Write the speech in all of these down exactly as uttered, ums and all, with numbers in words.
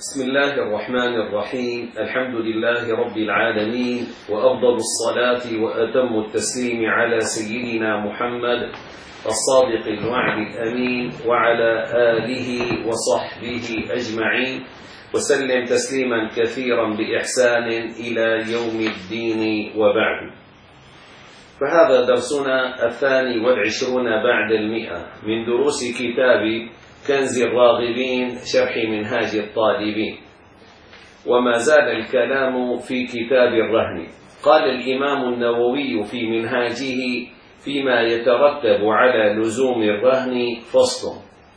بسم الله الرحمن الرحيم. الحمد لله رب العالمين، وأفضل الصلاة وأتم التسليم على سيدنا محمد الصادق الوعد الأمين وعلى آله وصحبه أجمعين، وسلم تسليما كثيرا بإحسان إلى يوم الدين وبعد. فهذا درسنا الثاني والعشرون بعد المئة من دروس كتاب كنز الراغبين شرح منهاج الطالبين، وما زال الكلام في كتاب الرهن. قال الإمام النووي في منهاجه فيما يترتب على لزوم الرهن فصل: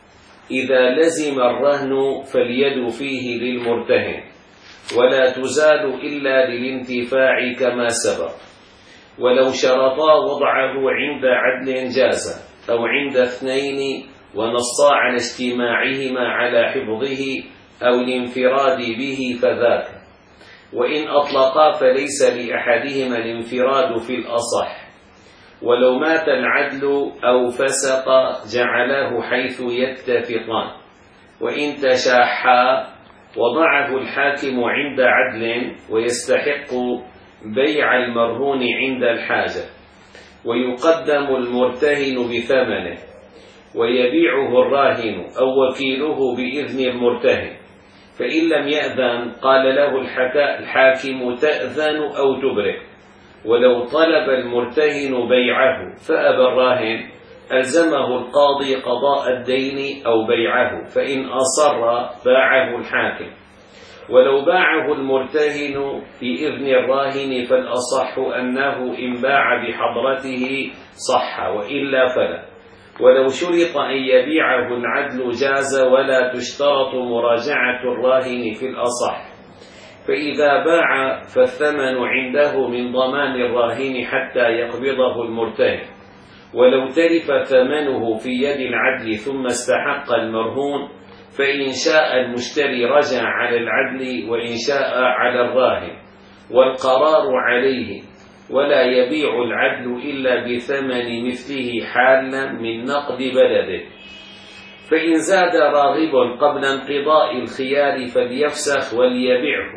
إذا لزم الرهن فاليد فيه للمرتهن، ولا تزال إلا للانتفاع كما سبق، ولو شرطا وضعه عند عدل جاز، أو عند اثنين ونصا على اجتماعهما على حفظه أو الانفراد به فذاك، وإن أطلقا فليس لأحدهما الانفراد في الأصح، ولو مات العدل أو فسق جعلاه حيث يتفقان، وإن تشاحا وضعه الحاكم عند عدل ويستحق بيع المرهون عند الحاجة، ويقدم المرتهن بثمنه ويبيعه الراهن أو وكيله بإذن المرتهن، فإن لم يأذن قال له الحاكم تأذن أو تبرئ. ولو طلب المرتهن بيعه فأبى الراهن ألزمه القاضي قضاء الدين أو بيعه، فإن أصر باعه الحاكم. ولو باعه المرتهن في إذن الراهن فالأصح أنه إن باع بحضرته صح، وإلا فلا. ولو شرط أن يبيعه العدل جاز، ولا تشترط مراجعة الراهن في الأصح، فإذا باع فالثمن عنده من ضمان الراهن حتى يقبضه المرتهن. ولو تلف ثمنه في يد العدل ثم استحق المرهون، فإن شاء المشتري رجع على العدل، وإن شاء على الراهن، والقرار عليه، ولا يبيع العدل إلا بثمن مثله حالا من نقد بلده. فإن زاد راغب قبل انقضاء الخيار فليفسخ وليبيعه،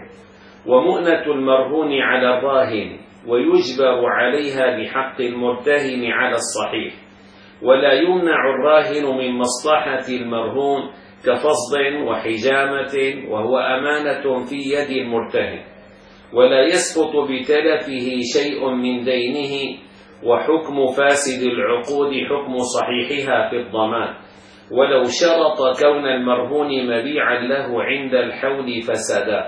ومؤنة المرهون على الراهن، ويجبر عليها بحق المرتهن على الصحيح، ولا يمنع الراهن من مصلحة المرهون كفصد وحجامة، وهو أمانة في يد المرتهن، ولا يسقط بتلفه شيء من دينه، وحكم فاسد العقود حكم صحيحها في الضمان. ولو شرط كون المرهون مبيعا له عند الحول فسدا،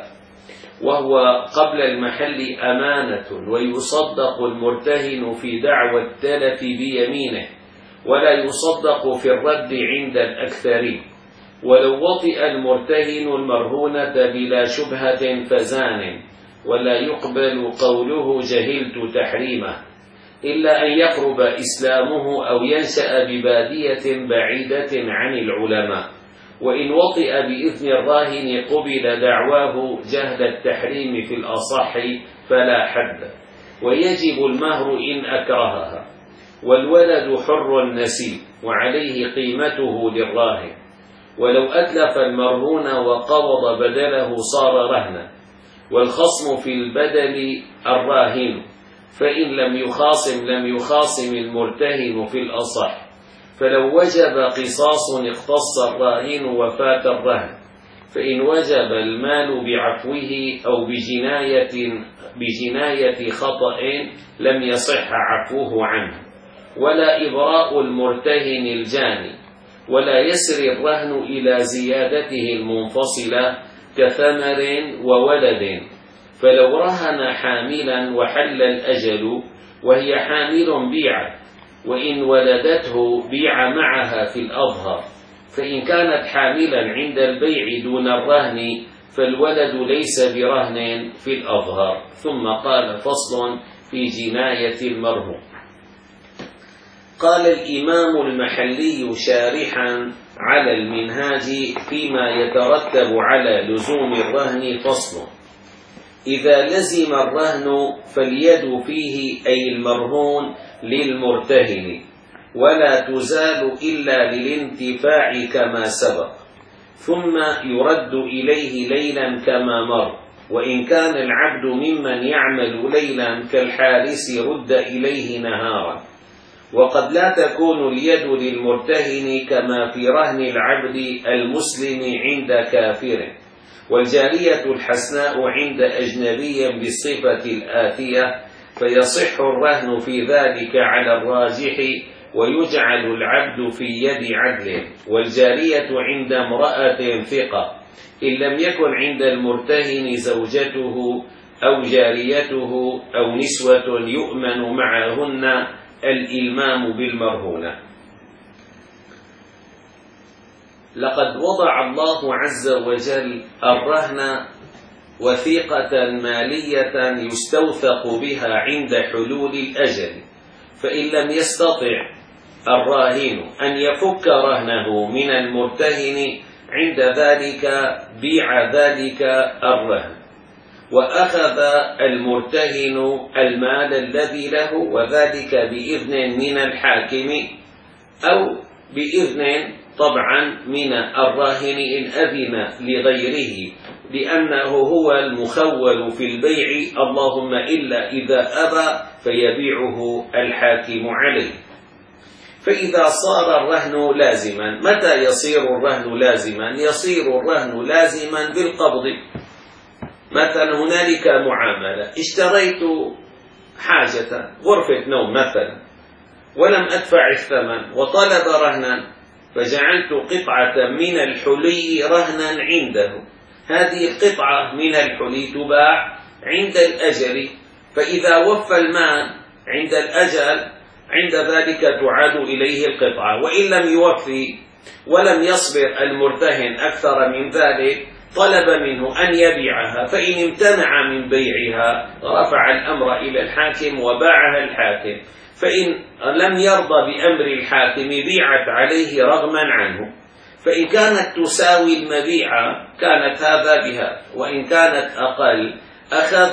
وهو قبل المحل أمانة، ويصدق المرتهن في دعوى التلف بيمينه، ولا يصدق في الرد عند الأكثرين. ولو وطئ المرتهن المرهونة بلا شبهة فزان، ولا يقبل قوله جهلت تحريمه، إلا أن يقرب إسلامه أو ينشأ ببادية بعيدة عن العلماء. وإن وطئ بإذن الراهن قبل دعواه جهل التحريم في الأصح فلا حد، ويجب المهر إن أكرهها. والولد حر نسيب، وعليه قيمته للراهن. ولو أتلف المرهون وقبض بدله صار رهنا، والخصم في البدل الراهن، فإن لم يخاصم لم يخاصم المرتهن في الأصح. فلو وجب قصاص اختص الراهن وفات الرهن، فإن وجب المال بعفوه أو بجناية, بجناية خطأ لم يصح عفوه عنه. ولا إبراء المرتهن الجاني، ولا يسري الرهن إلى زيادته المنفصلة كثمر وولد. فلو رهن حاملا وحل الأجل وهي حامل بيعت، وإن ولدته بيع معها في الأظهر. فإن كانت حاملا عند البيع دون الرهن فالولد ليس برهن في الأظهر. ثم قال: فصل في جناية المرهون. قال الإمام المحلي شارحا على المنهاج فيما يترتب على لزوم الرهن فصل: إذا لزم الرهن فاليد فيه أي المرهون للمرتهن، ولا تزال إلا للانتفاع كما سبق، ثم يرد إليه ليلا كما مر. وإن كان العبد ممن يعمل ليلا كالحارس رد إليه نهارا. وقد لا تكون اليد للمرتهن كما في رهن العبد المسلم عند كافر، والجارية الحسناء عند أجنبي بالصفة الآتية، فيصح الرهن في ذلك على الراجح، ويجعل العبد في يد عدل، والجارية عند امرأة ثقة، إن لم يكن عند المرتهن زوجته أو جاريته أو نسوة يؤمن معهن الإلمام بالمرهونة. لقد وضع الله عز وجل الرهن وثيقة مالية يستوثق بها عند حلول الأجل، فإن لم يستطع الراهن أن يفك رهنه من المرتهن عند ذلك بيع ذلك الرهن، وأخذ المرتهن المال الذي له، وذلك بإذن من الحاكم أو بإذن طبعا من الراهن إن أذن لغيره، لأنه هو المخول في البيع، اللهم إلا إذا أبى فيبيعه الحاكم عليه. فإذا صار الرهن لازما، متى يصير الرهن لازما؟ يصير الرهن لازما بالقبض. مثلا هنالك معاملة، اشتريت حاجة غرفة نوم مثلا ولم أدفع الثمن وطلب رهنا، فجعلت قطعة من الحلي رهنا عنده. هذه القطعة من الحلي تباع عند الأجل، فإذا وفى المال عند الأجل عند ذلك تعاد إليه القطعة، وإن لم يوفي ولم يصبر المرتهن أكثر من ذلك طلب منه أن يبيعها، فإن امتنع من بيعها رفع الأمر إلى الحاكم وباعها الحاكم، فإن لم يرضى بأمر الحاكم بيعت عليه رغما عنه. فإن كانت تساوي المبيعة كانت هذا بها، وإن كانت أقل أخذ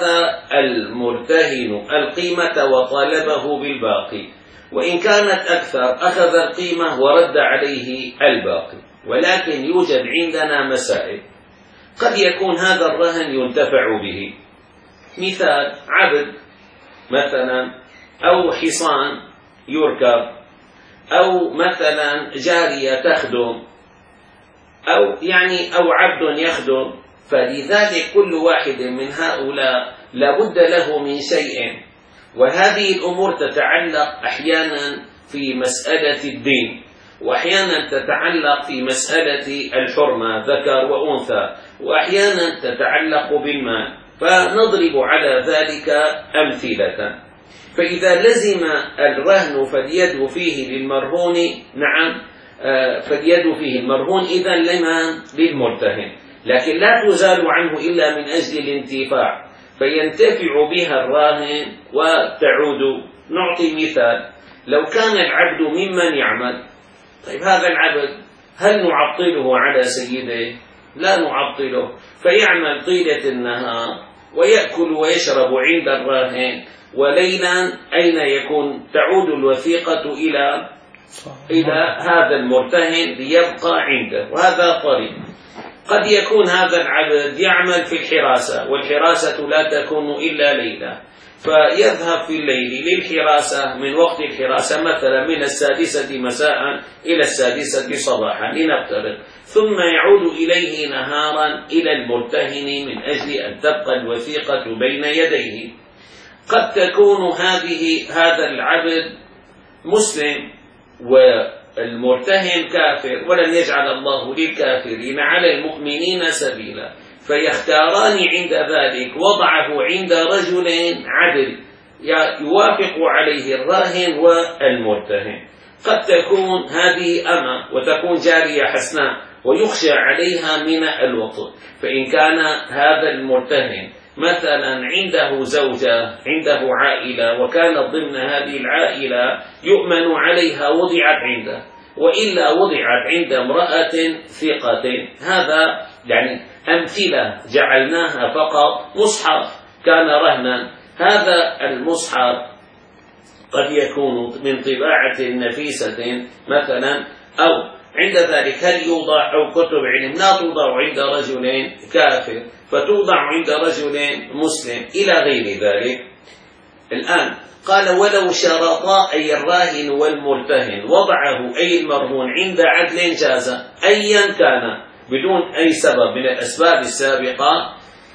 المرتهن القيمة وطالبه بالباقي، وإن كانت أكثر أخذ القيمة ورد عليه الباقي. ولكن يوجد عندنا مسائل، قد يكون هذا الرهن ينتفع به، مثال عبد مثلا، أو حصان يركب، أو مثلا جارية تخدم، أو يعني أو عبد يخدم. فلذلك كل واحد من هؤلاء لابد له من شيء، وهذه الأمور تتعلق أحيانا في مسألة الدين، وأحيانا تتعلق في مسألة الحرمة ذكر وأنثى، وأحيانا تتعلق بالمال، فنضرب على ذلك أمثلة. فإذا لزم الرهن فاليد فيه للمرهون، نعم فاليد فيه المرهون إذا لمن؟ للمرتهن، لكن لا تزال عنه إلا من أجل الانتفاع، فينتفع بها الراهن وتعود. نعطي مثال، لو كان العبد ممن يعمل، طيب هذا العبد هل نعطله على سيده؟ لا نعطله، فيعمل طيلة النهار ويأكل ويشرب عند الراهن، وليلا أين يكون؟ تعود الوثيقة إلى إلى هذا المرتهن ليبقى عنده، وهذا طريق. قد يكون هذا العبد يعمل في الحراسة، والحراسة لا تكون إلا ليلة، فيذهب في الليل للحراسة من وقت الحراسة مثلا من السادسة مساء إلى السادسة صباحا لنفترض، ثم يعود إليه نهارا إلى المرتهن من أجل أن تبقى الوثيقة بين يديه. قد تكون هذه هذا العبد مسلم والمرتهن كافر، ولن يجعل الله للكافرين على المؤمنين سبيلا، فيختاران عند ذلك وضعه عند رجل عدل يوافق عليه الراهن والمرتهن. قد تكون هذه أمة وتكون جارية حسناء ويخشى عليها من الوطء، فإن كان هذا المرتهن مثلا عنده زوجة عنده عائلة وكانت ضمن هذه العائلة يؤمن عليها وضعت عنده، وإلا وضعت عند امرأة ثقة. هذا يعني أمثلة جعلناها فقط. مصحف كان رهنا، هذا المصحف قد يكون من طباعة نفيسة مثلا، أو عند ذلك هل يوضع أو كتب علم لا توضع عند رجل كافر فتوضع عند رجل مسلم إلى غير ذلك. الآن قال ولو شرطا أي الراهن والمرتهن وضعه أي المرهون عند عدل جاز أيا كان بدون أي سبب من الأسباب السابقة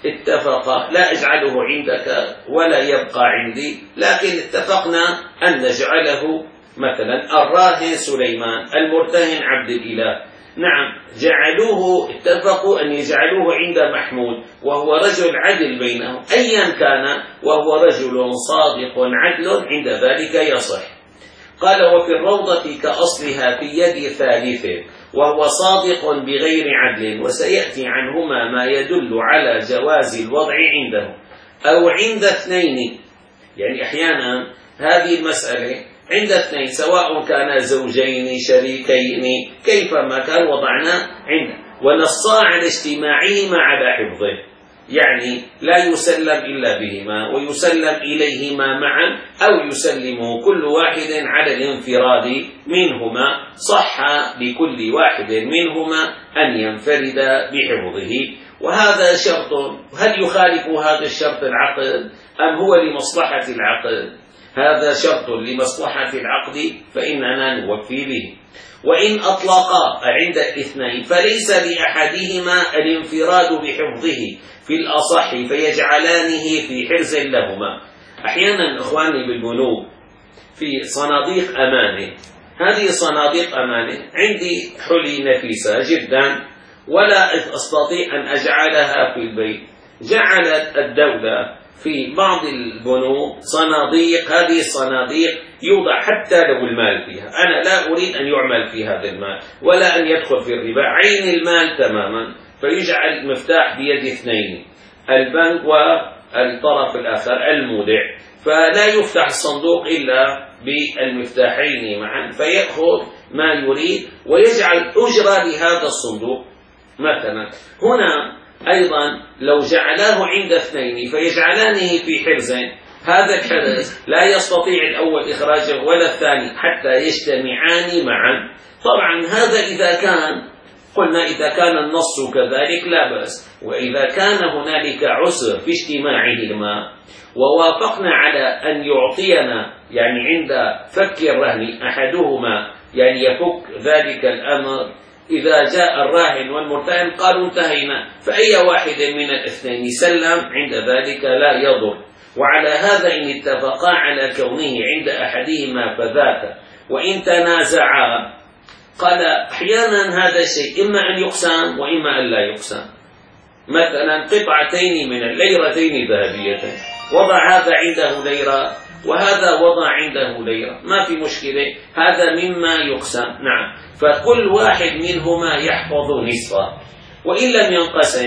اتفق لا أجعله عندك ولا يبقى عندي، لكن اتفقنا أن نجعله مثلا الراهن سليمان المرتهن عبد الإله، نعم جعلوه اتفقوا أن يجعلوه عند محمود وهو رجل عدل بينهم أيا كان وهو رجل صادق عدل عند ذلك يصح. قال وفي الروضة كأصلها في يد ثالث وهو صادق بغير عدل وسيأتي عنهما ما يدل على جواز الوضع عنده أو عند اثنين، يعني أحيانا هذه المسألة عند اثنين سواء كان زوجين شريكين كيفما كان وضعنا عنده ونصا على اجتماعهما على حفظه، يعني لا يسلم إلا بهما ويسلم إليهما معا أو يسلمه كل واحد على الانفراد منهما، صح لكل واحد منهما أن ينفرد بحفظه. وهذا شرط، هل يخالف هذا الشرط العقد أم هو لمصلحة العقد؟ هذا شرط لمصلحة العقد فإننا نوفي به. وإن أطلقا عند الاثنين فليس لأحدهما الانفراد بحفظه في الأصح فيجعلانه في حرز لهما. أحيانا إخواني بالبنوك في صناديق أمانة، هذه صناديق أمانة عندي حلي نفيسة جدا ولا أستطيع أن أجعلها في البيت، جعلت الدولة في بعض البنوك صناديق، هذه الصناديق يوضع حتى لو المال فيها، أنا لا أريد أن يعمل في هذا المال ولا أن يدخل في الربا، عين المال تماما، فيجعل المفتاح بيد اثنين البنك والطرف الآخر المودع، فلا يفتح الصندوق إلا بالمفتاحين معا، فيأخذ ما يريد ويجعل أجرة لهذا الصندوق مثلا. هنا أيضا لو جعلاه عند اثنين فيجعلانه في حرز، هذا الحرز لا يستطيع الأول إخراجه ولا الثاني حتى يجتمعان معا. طبعا هذا إذا كان قلنا إذا كان النص كذلك لا بأس، وإذا كان هنالك عسر في اجتماعهما ووافقنا على أن يعطينا يعني عند فك الرهن أحدهما يعني يفك ذلك الأمر، إذا جاء الراهن والمرتهن قالوا انتهينا، فأي واحد من الاثنين سلم عند ذلك لا يضر. وعلى هذا إن اتفقا على كونه عند أحدهما فذاك، وإن تنازعا قال أحيانا هذا الشيء إما أن يقسم وإما أن لا يقسم، مثلا قطعتين من الليرتين ذهبيتين وضع هذا عنده ليرة وهذا وضع عنده ليرة، ما في مشكلة، هذا مما يقسم، نعم، فكل واحد منهما يحفظ نصفه. وإن لم ينقسم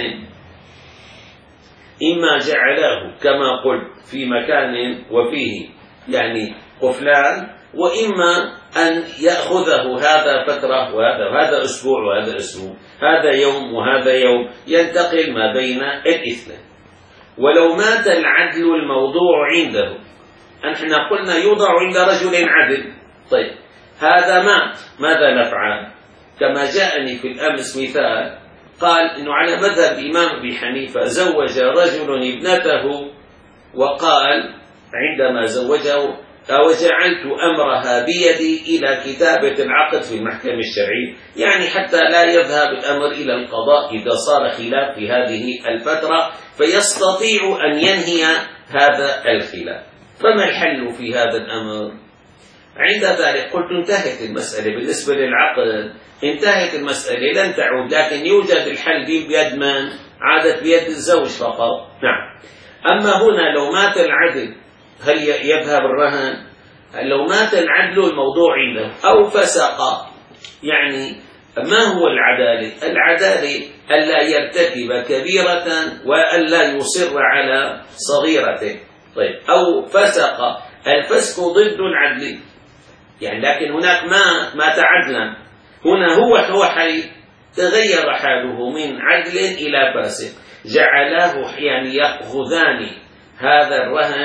إما جعله كما قلت في مكان وفيه يعني قفلان، وإما أن يأخذه هذا فترة وهذا وهذا أسبوع وهذا أسبوع، هذا يوم وهذا يوم، ينتقل ما بين الاثنين. ولو مات العدل الموضوع عنده، احنا قلنا يوضع عند رجل عدل، طيب هذا مات ماذا نفعل؟ كما جاءني في الأمس مثال قال إنه على مذهب الإمام أبي حنيفة زوج رجل ابنته وقال عندما زوجه وجعلت أمرها بيدي إلى كتابة العقد في المحكمة الشرعية، يعني حتى لا يذهب الأمر إلى القضاء إذا صار خلاف في هذه الفترة فيستطيع أن ينهي هذا الخلاف. فما الحل في هذا الأمر؟ عند ذلك قلت انتهت المسألة بالنسبة للعقد، انتهت المسألة لن تعود، لكن يوجد الحل بيد من؟ عادت بيد الزوج فقط، نعم. أما هنا لو مات العدل هل يذهب الرهن؟ لو مات العدل الموضوع عنده أو فسق، يعني ما هو العدالة؟ العدالة ألا يرتكب كبيرة وألا يصر على صغيرة، طيب أو فسق، الفسق ضد العدل، يعني لكن هناك ما ما تعدلا، هنا هو هو حي تغير حاله من عدل إلى فاسق، جعلاه يعني يأخذان هذا الرهن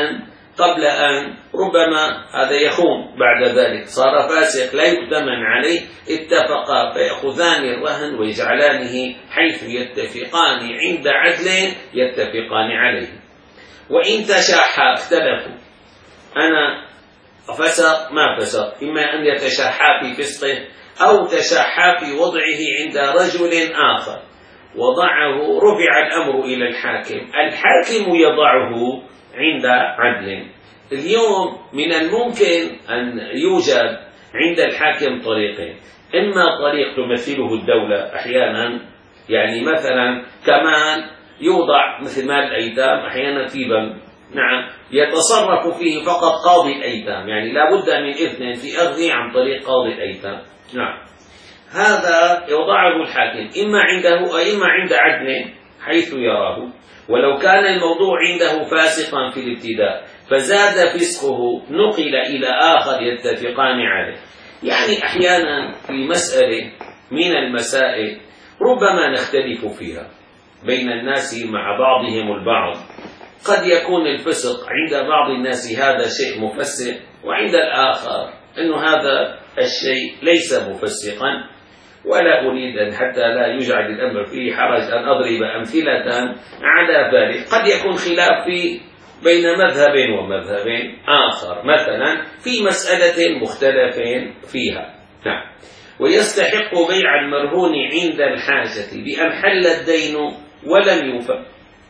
قبل أن ربما هذا يخون بعد ذلك، صار فاسق لا يؤتمن عليه، اتفقا فيأخذان الرهن ويجعلانه حيث يتفقان عند عدل يتفقان عليه. وإن تشاحا اختلفوا، أنا فسق ما فسق، إما أن يتشاحا في فسقه أو تشاحا في وضعه عند رجل آخر وضعه، رفع الأمر إلى الحاكم، الحاكم يضعه عند عدل. اليوم من الممكن أن يوجد عند الحاكم طريقين، إما طريق تمثله الدولة أحيانا، يعني مثلا كمان يوضع مثل مال الأيتام أحيانا في بنك، نعم يتصرف فيه فقط قاضي الأيتام، يعني لا بد من إذن في أخذه عن طريق قاضي الأيتام، نعم هذا يوضعه الحاكم إما عنده أو إما عند عدل حيث يراه. ولو كان الموضوع عنده فاسقا في الابتداء فزاد فسقه نقل إلى آخر يتفقان عليه. يعني أحيانا في مسألة من المسائل ربما نختلف فيها بين الناس مع بعضهم البعض، قد يكون الفسق عند بعض الناس هذا شيء مفسق، وعند الآخر أن هذا الشيء ليس مفسقا. ولا أريد أن حتى لا يجعل الأمر فيه حرج أن أضرب أمثلة على ذلك. قد يكون خلاف في بين مذهب ومذهب آخر، مثلا في مسألة مختلف فيها، نعم ويستحق بيع المرهون عند الحاجة بأن حل الدين ولم يوفى،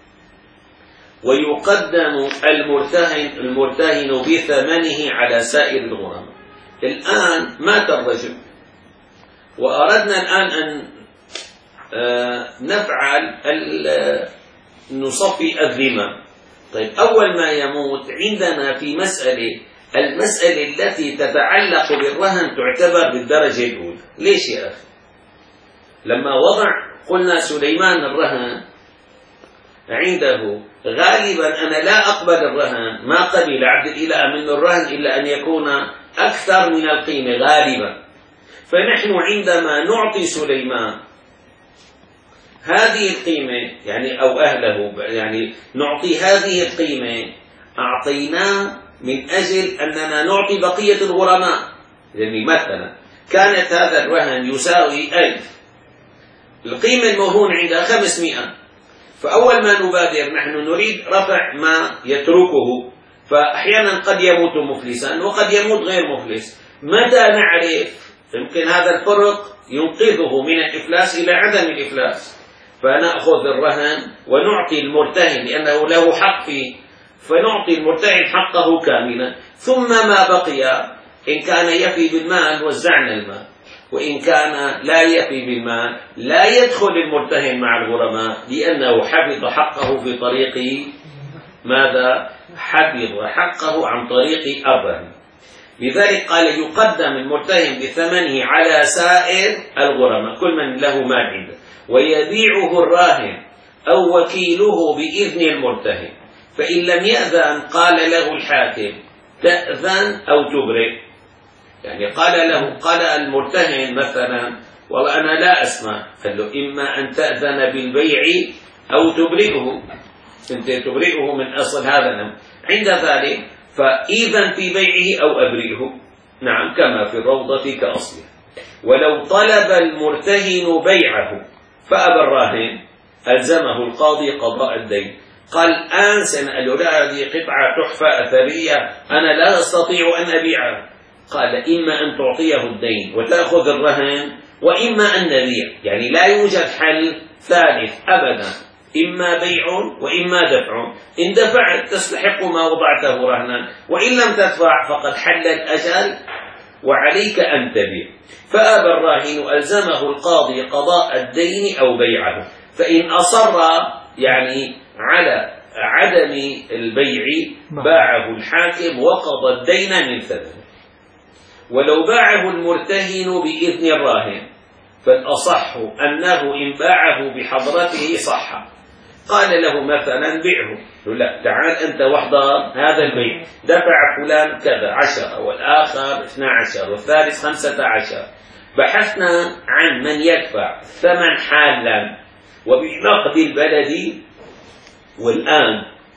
ويقدم المرتهن المرتهن بثمنه على سائر الغرماء. الآن مات الرجل وأردنا الآن أن نفعل نصفي الذمة. طيب أول ما يموت عندنا في مسألة المسألة التي تتعلق بالرهن تعتبر بالدرجة الأولى. ليش يا أخي؟ لما وضع قلنا سليمان الرهن عنده غالبا أنا لا أقبل الرهن، ما قبل عبد الإله من الرهن إلا أن يكون أكثر من القيمة غالبا. فنحن عندما نعطي سليمان هذه القيمة يعني أو أهله يعني نعطي هذه القيمة أعطيناه من أجل أننا نعطي بقية الغرماء. يعني مثلا كانت هذا الرهن يساوي ألف، القيمة المرهون عندها خمسمائة، فأول ما نبادر نحن نريد رفع ما يتركه، فأحيانا قد يموت مفلسا وقد يموت غير مفلس. متى نعرف؟ يمكن هذا الفرق ينقذه من الإفلاس إلى عدم الإفلاس، فنأخذ الرهن ونعطي المرتهن لأنه له حق فيه، فنعطي المرتهن حقه كاملا، ثم ما بقي إن كان يفي بالمال وزعنا المال، وإن كان لا يفي بالمال لا يدخل المرتهن مع الغرماء لأنه حفظ حقه في طريق ماذا؟ حفظ حقه عن طريق الرهن. لذلك قال يقدم المرتهن بثمنه على سائر الغرماء كل من له مال عنده، ويبيعه الراهن أو وكيله بإذن المرتهن، فإن لم يأذن قال له الحاكم تأذن أو تبرئ. يعني قال له قال المرتهن مثلا والله أنا لا أسمع، قال له إما أن تأذن بالبيع أو تبرئه، أنت تبرئه من أصل هذا الأمر. عند ذلك فإذن في بيعه أو أبرئه، نعم كما في الروضة كأصله. ولو طلب المرتهن بيعه فأبى الراهن ألزمه القاضي قضاء الدين. قال الآن سنقول له لا هذه قطعة تحفة أثرية أنا لا أستطيع أن أبيعها. قال إما أن تعطيه الدين وتأخذ الرهن وإما أن نبيع، يعني لا يوجد حل ثالث أبدا، إما بيع وإما دفع. إن دفعت تستحق ما وضعته رهنا، وإن لم تدفع فقد حل الأجل وعليك أن تبيع. فأبى الراهن ألزمه القاضي قضاء الدين أو بيعه، فإن أصر يعني على عدم البيع باعه الحاكم وقضى الدين من ثمنه. ولو باعه المرتهن بإذن الراهن فالأصح أنه إن باعه بحضرته صح. قال له مثلا بيعه، لا تعال أنت وحضر هذا البيع، دفع فلان كذا عشرة والآخر اثنى عشر والثالث خمسة عشر، بحثنا عن من يدفع ثمن حالا وبنقد البلد. والآن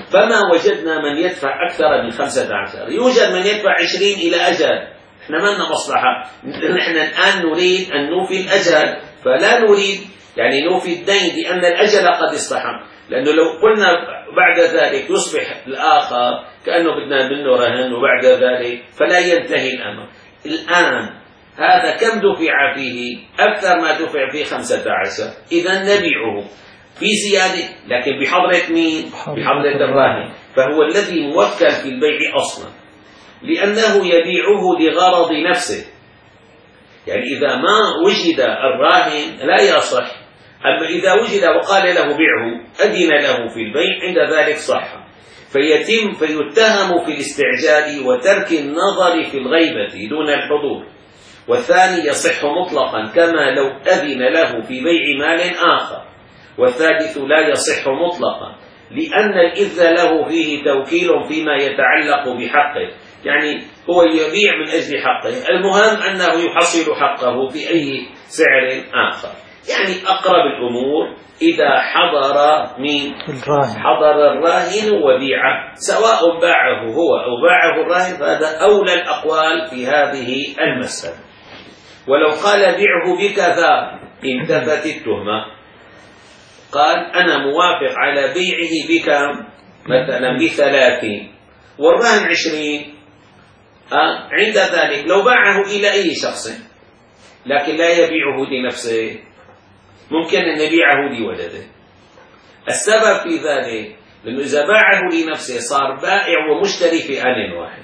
فما وجدنا من يدفع أكثر من خمسة عشر. يوجد من يدفع عشرين إلى أجل، إحنا ما لنا مصلحة، نحن الآن نريد أن نوفي الأجل، فلا نريد يعني نوفي الدين لأن الأجل قد استحق. لأنه لو قلنا بعد ذلك يصبح الآخر كأنه بدنا منه رهن وبعد ذلك فلا ينتهي الأمر. الآن هذا كم دفع فيه؟ أكثر ما دفع فيه خمسة عشر، إذا نبيعه في زيادة، لكن بحضرة مين؟ بحضرة الراهن، فهو الذي موكل في البيع أصلا، لأنه يبيعه لغرض نفسه. يعني إذا ما وجد الراهن لا يصح، أما إذا وجد وقال له بيعه أذن له في البيع عند ذلك صح. فيتم فيتهم في الاستعجال وترك النظر في الغيبة دون الحضور. والثاني يصح مطلقا كما لو أذن له في بيع مال آخر. والثالث لا يصح مطلقا لأن الإذن له فيه توكيل فيما يتعلق بحقه، يعني هو يبيع من أجل حقه، المهم أنه يحصل حقه في أي سعر آخر. يعني أقرب الأمور إذا حضر من الراهن. حضر الراهن وبيعه، سواء باعه هو أو باعه الراهن، فهذا أولى الأقوال في هذه المسألة. ولو قال بيعه بكذا انتفت التهمة، قال أنا موافق على بيعه بكم مثلا بثلاثين والراهن عشرين، أه؟ عند ذلك لو باعه إلى أي شخص لكن لا يبيعه لنفسه، ممكن أن يبيعه لولده. السبب في ذلك لأنه إذا باعه لنفسه صار بائع ومشتري في آن واحد.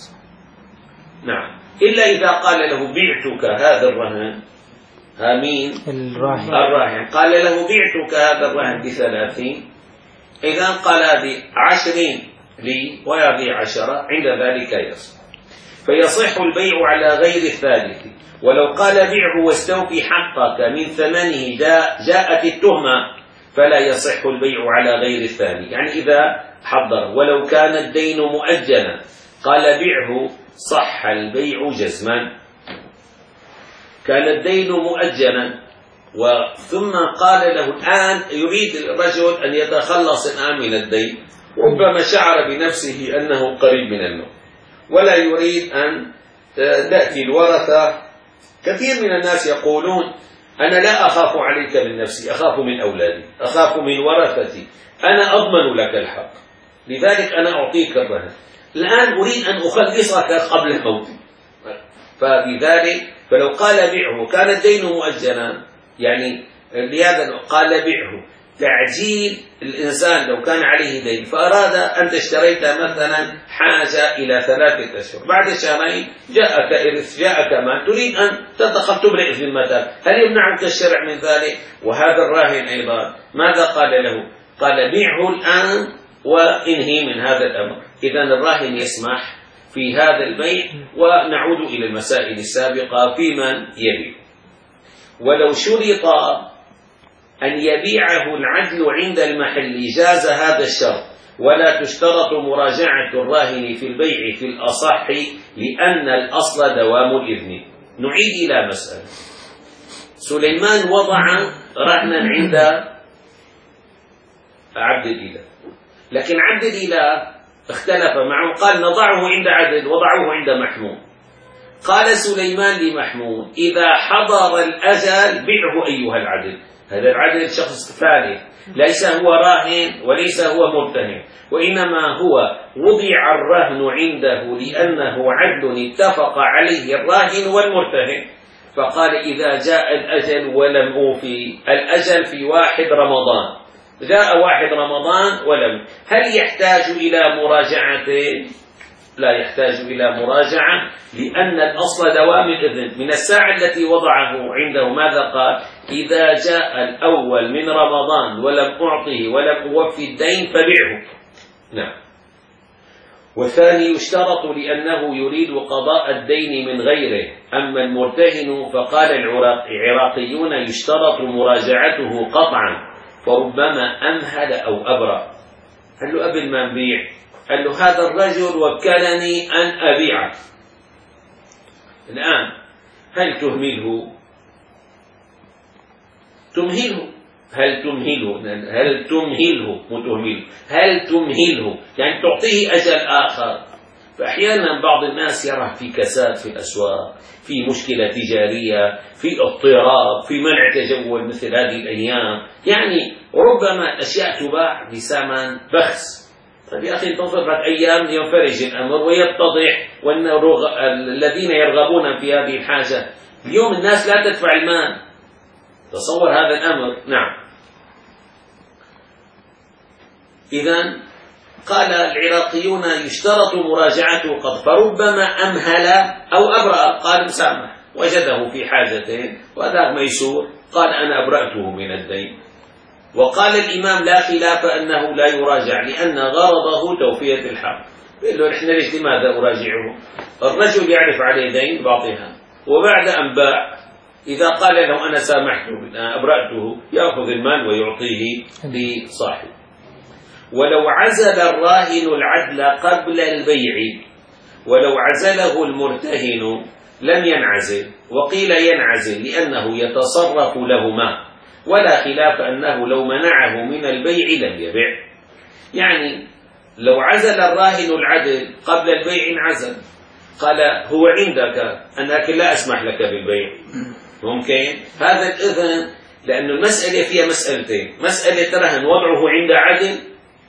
نعم، إلا إذا قال له بعتك هذا الرهن، مين؟ الراهن. الراهن قال له بعتك هذا الرهن بثلاثين، إذا قال هذه عشرين لي وهذه عشرة، عند ذلك يصح. فيصح البيع على غير الثالث. ولو قال بيعه واستوفي حقك من ثمنه جاء جاءت التهمة فلا يصح البيع على غير الثاني. يعني إذا حضر ولو كان الدين مؤجلا قال بيعه صح البيع جزما. كان الدين مؤجلا وثم قال له الآن يريد الرجل أن يتخلص الآن من الدين، ربما شعر بنفسه أنه قريب من الموت ولا يريد أن تأتي الورثة. كثير من الناس يقولون أنا لا أخاف عليك من نفسي، أخاف من أولادي، أخاف من ورثتي، أنا أضمن لك الحق لذلك أنا أعطيك الرهن، الآن أريد أن أخلصك قبل الموت. فبذلك فلو قال بيعه كان الدين مؤجلا، يعني لهذا قال بيعه تعجيل. الإنسان لو كان عليه دين فأراد أنت اشتريت مثلا حاجة إلى ثلاثة أشهر، بعد شهرين جاءك إرث جاءك مال تريد أن تدخل تبرئ ذمتك، هل يمنعك الشرع من ذلك؟ وهذا الراهن أيضا ماذا قال له؟ قال بيعه الآن وانهي من هذا الأمر. إذن الراهن يسمح في هذا البيع. ونعود إلى المسائل السابقة في من يبيع. ولو شرط أن يبيعه العدل عند المحل جاز هذا الشرط، ولا تشترط مراجعة الراهن في البيع في الأصح لأن الأصل دوام الإذن. نعيد إلى مسألة. سليمان وضع رهنا عند عبد الإله، لكن عبد الإله اختلف معه، قال نضعه عند عدل وضعوه عند محمود. قال سليمان لمحمود إذا حضر الأجل بيعه أيها العدل. هذا العدل شخص ثالث ليس هو راهن وليس هو مرتهن، وإنما هو وضع الرهن عنده لأنه عدل اتفق عليه الراهن والمرتهن. فقال إذا جاء الأجل ولم أوفي الأجل في واحد رمضان، جاء واحد رمضان ولم، هل يحتاج إلى مراجعته؟ لا يحتاج إلى مراجعة، لأن الأصل دوام الإذن. من الساعة التي وضعه عنده ماذا قال؟ إذا جاء الأول من رمضان ولم أعطه ولم أوفي الدين فبيعه. نعم. والثاني يشترط لأنه يريد قضاء الدين من غيره. أما المرتهن فقال العراقيون يشترط مراجعته قطعا، فربما أمهل أو أبرأ. قال له قبل ما نبيع، قال له هذا الرجل وكلني أن أبيعه، الآن هل تهمله؟ تمهله هل تمهله هل تمهله متهمله هل تمهله يعني تعطيه أجل آخر. فأحيانا بعض الناس يرى في كساد في الأسواق، في مشكلة تجارية، في اضطراب، في منع تجول مثل هذه الأيام، يعني ربما الأشياء تباع بثمن بخس. طيب يا أخي انتظر بعد أيام ينفرج الأمر ويتضح، وأن الذين يرغبون في هذه الحاجة اليوم الناس لا تدفع المال. تصور هذا الأمر. نعم. إذن قال العراقيون يشترط مراجعته قد، فربما أمهل أو أبرأ. قال مسامح، وجده في حاجته وهذا ميسور، قال أنا أبرأته من الدين. وقال الإمام لا خلاف أنه لا يراجع لأن غرضه توفية الحق. قال له نحن ليش لماذا أراجعه؟ الرجل يعرف عليه دين بعطيها، وبعد أن باع إذا قال له أنا سامحته أبرأته يأخذ المال ويعطيه لصاحبه. ولو عزل الراهن العدل قبل البيع ولو عزله المرتهن لم ينعزل، وقيل ينعزل لأنه يتصرف لهما، ولا خلاف أنه لو منعه من البيع لم يبيع. يعني لو عزل الراهن العدل قبل البيع انعزل، قال هو عندك أنك لا أسمح لك بالبيع، ممكن هذا الإذن، لأن المسألة فيها مسألتين، مسألة رهن وضعه عند عدل،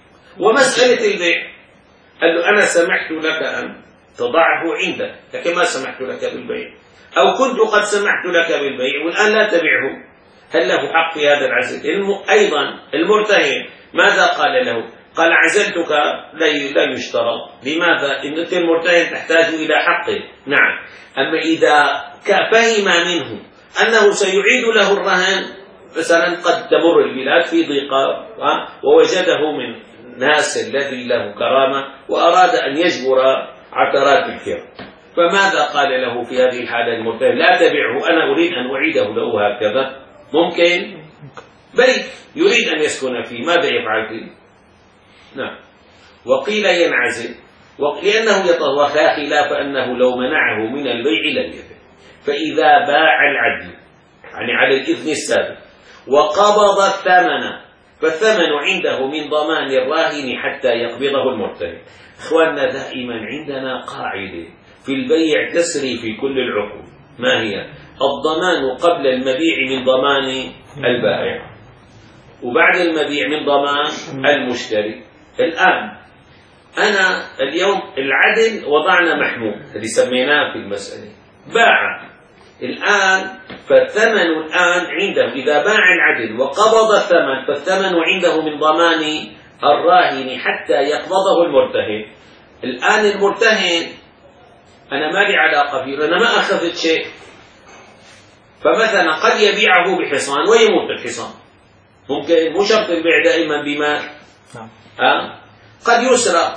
ومسألة البيع. قال له أنا سمحت لك أن تضعه عندك لكن ما سمحت لك بالبيع، أو كنت قد سمحت لك بالبيع والآن لا تبيعه، هل له حق في هذا العزل؟ أيضا المرتهن ماذا قال له؟ قال عزلتك لا يشترط. لماذا؟ إن أنت المرتهن تحتاج إلى حقه. نعم. أما إذا فهم منه أنه سيعيد له الرهن، مثلا قد تمر البلاد في ضيقة ووجده من ناس الذي له كرامة وأراد أن يجبر عثرات الكرام، فماذا قال له في هذه الحالة المرتهن؟ لا تبعه، أنا أريد أن أعيده له هكذا. ممكن بيت يريد أن يسكن فيه، ماذا يفعل فيه؟ نعم. وقيل ينعزل لأنه يتوخى، خلاف أنه لو منعه من البيع لم يبيع. فإذا باع العدل يعني على الإذن السابق وقبض الثمن فالثمن عنده من ضمان الراهن حتى يقبضه المرتهن. إخواننا دائما عندنا قاعدة في البيع تسري في كل العقود، ما هي؟ الضمان قبل المبيع من ضمان البائع، وبعد المبيع من ضمان المشتري. الآن أنا اليوم العدل وضعنا محمول اللي سميناه في المسألة، باع الآن، فالثمن الآن عنده إذا باع العدل وقبض الثمن فالثمن عنده من ضمان الراهن حتى يقبضه المرتهن. الآن المرتهن أنا ما لي علاقة فيه، أنا ما أخذت شيء، فمثلا قد يبيعه بحصان ويموت الحصان، ممكن مو شرط البيع دائما بمال، ها؟ قد يسرق،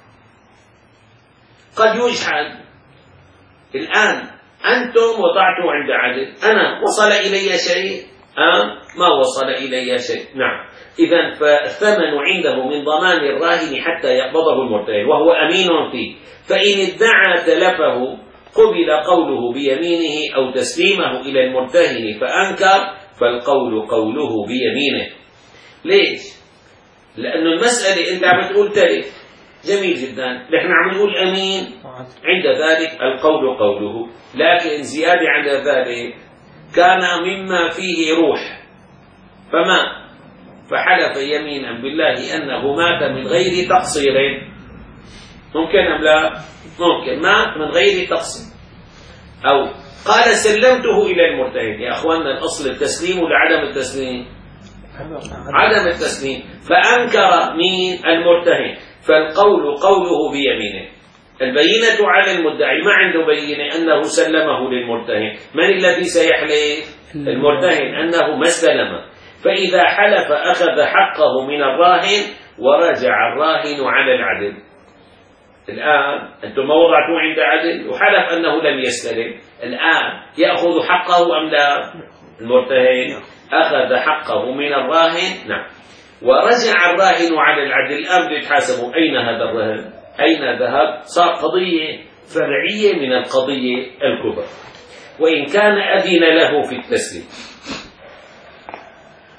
قد يجحد. الآن أنتم وضعتوا عند عدل، أنا وصل إلي شيء؟ أه؟ ما وصل إلي شيء. نعم. إذن فالثمن عنده من ضمان الراهن حتى يقبضه المرتهن وهو أمين فيه، فإن ادعى تلفه قبل قوله بيمينه أو تسليمه إلى المرتهن فأنكر، فالقول قوله بيمينه. ليش؟ لأن المسألة أنت عم تقول تلف، جميل جدا، نحن عم نقول أمين، عند ذلك القول قوله، لكن زيادة على ذلك كان مما فيه روح فما فحلف يمينا بالله أنه مات من غير تقصير. ممكن أم لا؟ ممكن مات من غير تقصير. أو قال سلمته إلى المرتهن. يا أخواننا الأصل التسليم ولا عدم التسليم؟ عدم التسليم، فأنكر من المرتهن، فالقول قوله بيمينه. البينة على المدعي، ما عنده بينة أنه سلمه للمرتهن، من الذي سيحلف؟ المرتهن أنه ما استلم. فإذا حلف أخذ حقه من الراهن ورجع الراهن على العدل. الآن أنتم ما وضعتوا عند عدل وحلف أنه لم يستلم، الآن يأخذ حقه أم لا؟ المرتهن أخذ حقه من الراهن. نعم. ورجع الراهن على العدل. الآن يتحاسبوا أين هذا الرهن؟ أين ذهب؟ صار قضية فرعية من القضية الكبرى، وإن كان أذن له في التسليم.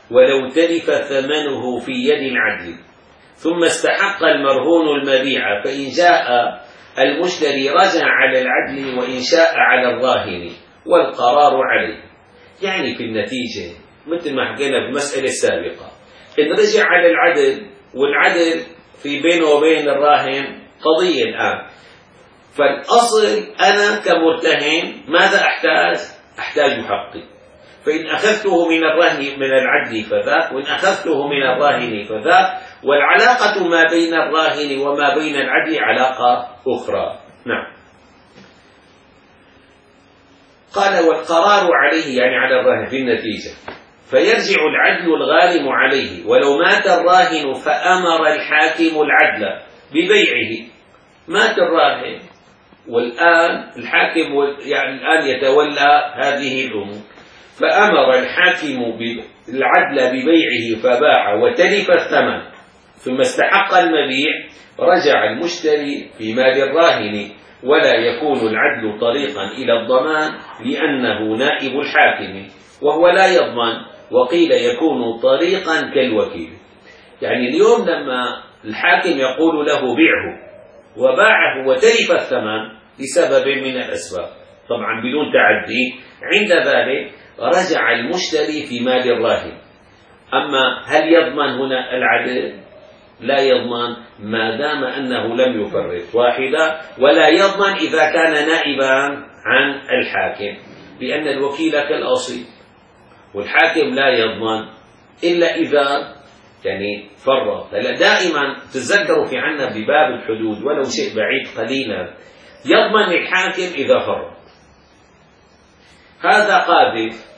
ولو تلف ثمنه في يد العدل، ثم استحق المرهون المبيع، فإن جاء المشتري رجع على العدل وإن شاء على الراهن والقرار عليه. يعني في النتيجة مثل ما حكينا في المسألة السابقة، إن رجع على العدل والعدل في بينه وبين الراهن قضية الآن، فالأصل أنا كمرتهن ماذا أحتاج؟ أحتاج حقي، فإن أخذته من الرهن من العدل فذاك، وإن أخذته من الراهن فذاك، والعلاقة ما بين الراهن وما بين العدل علاقة أخرى. نعم. قال والقرار عليه، يعني على الراهن في النتيجة، فيرجع العدل الغارم عليه، ولو مات الراهن فأمر الحاكم العدل ببيعه. مات الراهن والآن الحاكم يعني الآن يتولى هذه الأمور، فأمر الحاكم العدل ببيعه فباع وتلف الثمن، ثم استحق المبيع، رجع المشتري في مال الراهن، ولا يكون العدل طريقا إلى الضمان لأنه نائب الحاكم وهو لا يضمن، وقيل يكون طريقا كالوكيل. يعني اليوم لما الحاكم يقول له بيعه وباعه وتلف الثمن لسبب من الأسباب طبعا بدون تعدي، عند ذلك رجع المشتري في مال الراهن. أما هل يضمن هنا العدل؟ لا يضمن ما دام أنه لم يفرط واحدة، ولا يضمن إذا كان نائبا عن الحاكم، لأن الوكيل كالأصيل، والحاكم لا يضمن إلا إذا يعني فرط. دائما تتذكروا في عنا بباب الحدود ولو شيء بعيد قليلا، يضمن الحاكم إذا فرط. هذا قاذف،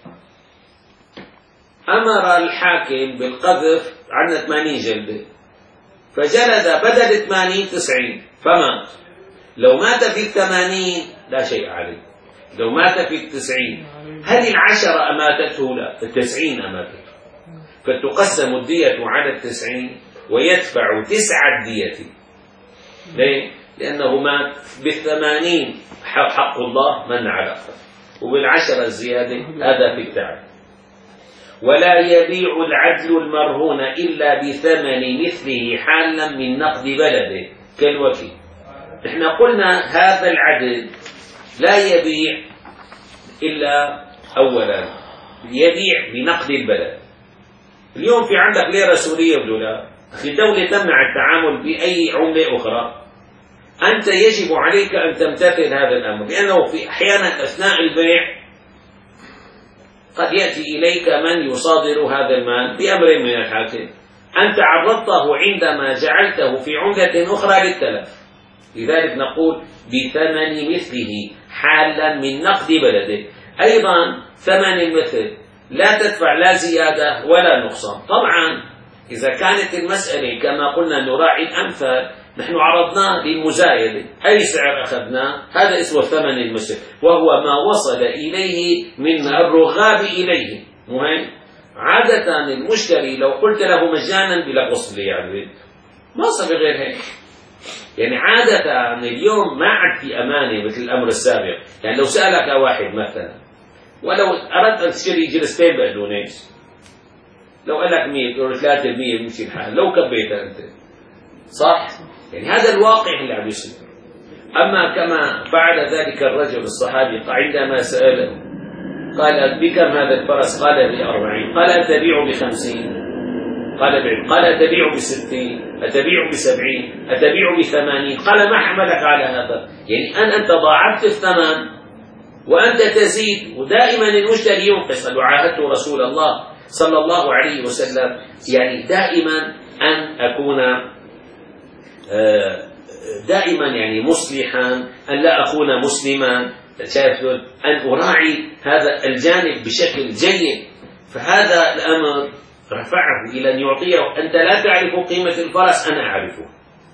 أمر الحاكم بالقذف عن ثمانين جلدة، فجلد بدل ثمانين تسعين فمات. لو مات في الثمانين لا شيء عليه، لو مات في التسعين هل العشرة أماتته؟ لا، التسعين أماتته، فتقسم الدية على التسعين ويدفع تسعة الدية. ليه؟ لأنه مات بالثمانين حق الله من على أخر، وبالعشرة الزيادة هذا في التعب. ولا يبيع العدل المرهون إلا بثمن مثله حالا من نقد بلده كالوكيل. نحن قلنا هذا العدل لا يبيع إلا أولا يبيع بنقد البلد. اليوم في عندك ليرة سورية ودولار، أخي الدولة تمنع التعامل بأي عملة أخرى، أنت يجب عليك أن تمتثل هذا الأمر، لأنه في أحيانا أثناء البيع قد يأتي إليك من يصادر هذا المال بأمر من الحاكم، أنت عرضته عندما جعلته في عملة أخرى للتلف. لذلك نقول بثمن مثله حالا من نقد بلده. أيضا ثمن المثل لا تدفع لا زيادة ولا نقصان. طبعا إذا كانت المسألة كما قلنا نراعي الأمثال، نحن عرضناه للمزايدة، أي سعر أخذناه هذا اسمه ثمن المثل، وهو ما وصل إليه من الرغاب إليه. مهم عادة المشتري لو قلت له مجانا بلا وصل يعني ما صار غير هيك. يعني عادة اليوم ما عاد في أمانة مثل الأمر السابق. يعني لو سألك واحد مثلا ولو أردت أن تشتري جلستين بقدونس، لو قال لك مية أو ثلاثة بالمية بيمشي الحال لو كبيتها أنت، صح؟ يعني هذا الواقع اللي عم يصير. أما كما فعل ذلك الرجل الصحابي عندما سأله قال بكم هذا الفرس؟ قال بأربعين. قال أتبيع بخمسين؟ قال بعد. قال أتبيع بستين؟ أتبيع بسبعين؟ أتبيع بثمانين؟ قال ما حملك على هذا؟ يعني أن أنت ضاعفت الثمن وأنت تزيد، ودائما المشتري ينقص. وعاهدت رسول الله صلى الله عليه وسلم يعني دائما أن أكون دائما يعني مصلحا، أن لا أكون مسلما، أن أراعي هذا الجانب بشكل جيد. فهذا الأمر رفعه إلى أن يعطيه. أنت لا تعرف قيمة الفرس، أنا أعرفه.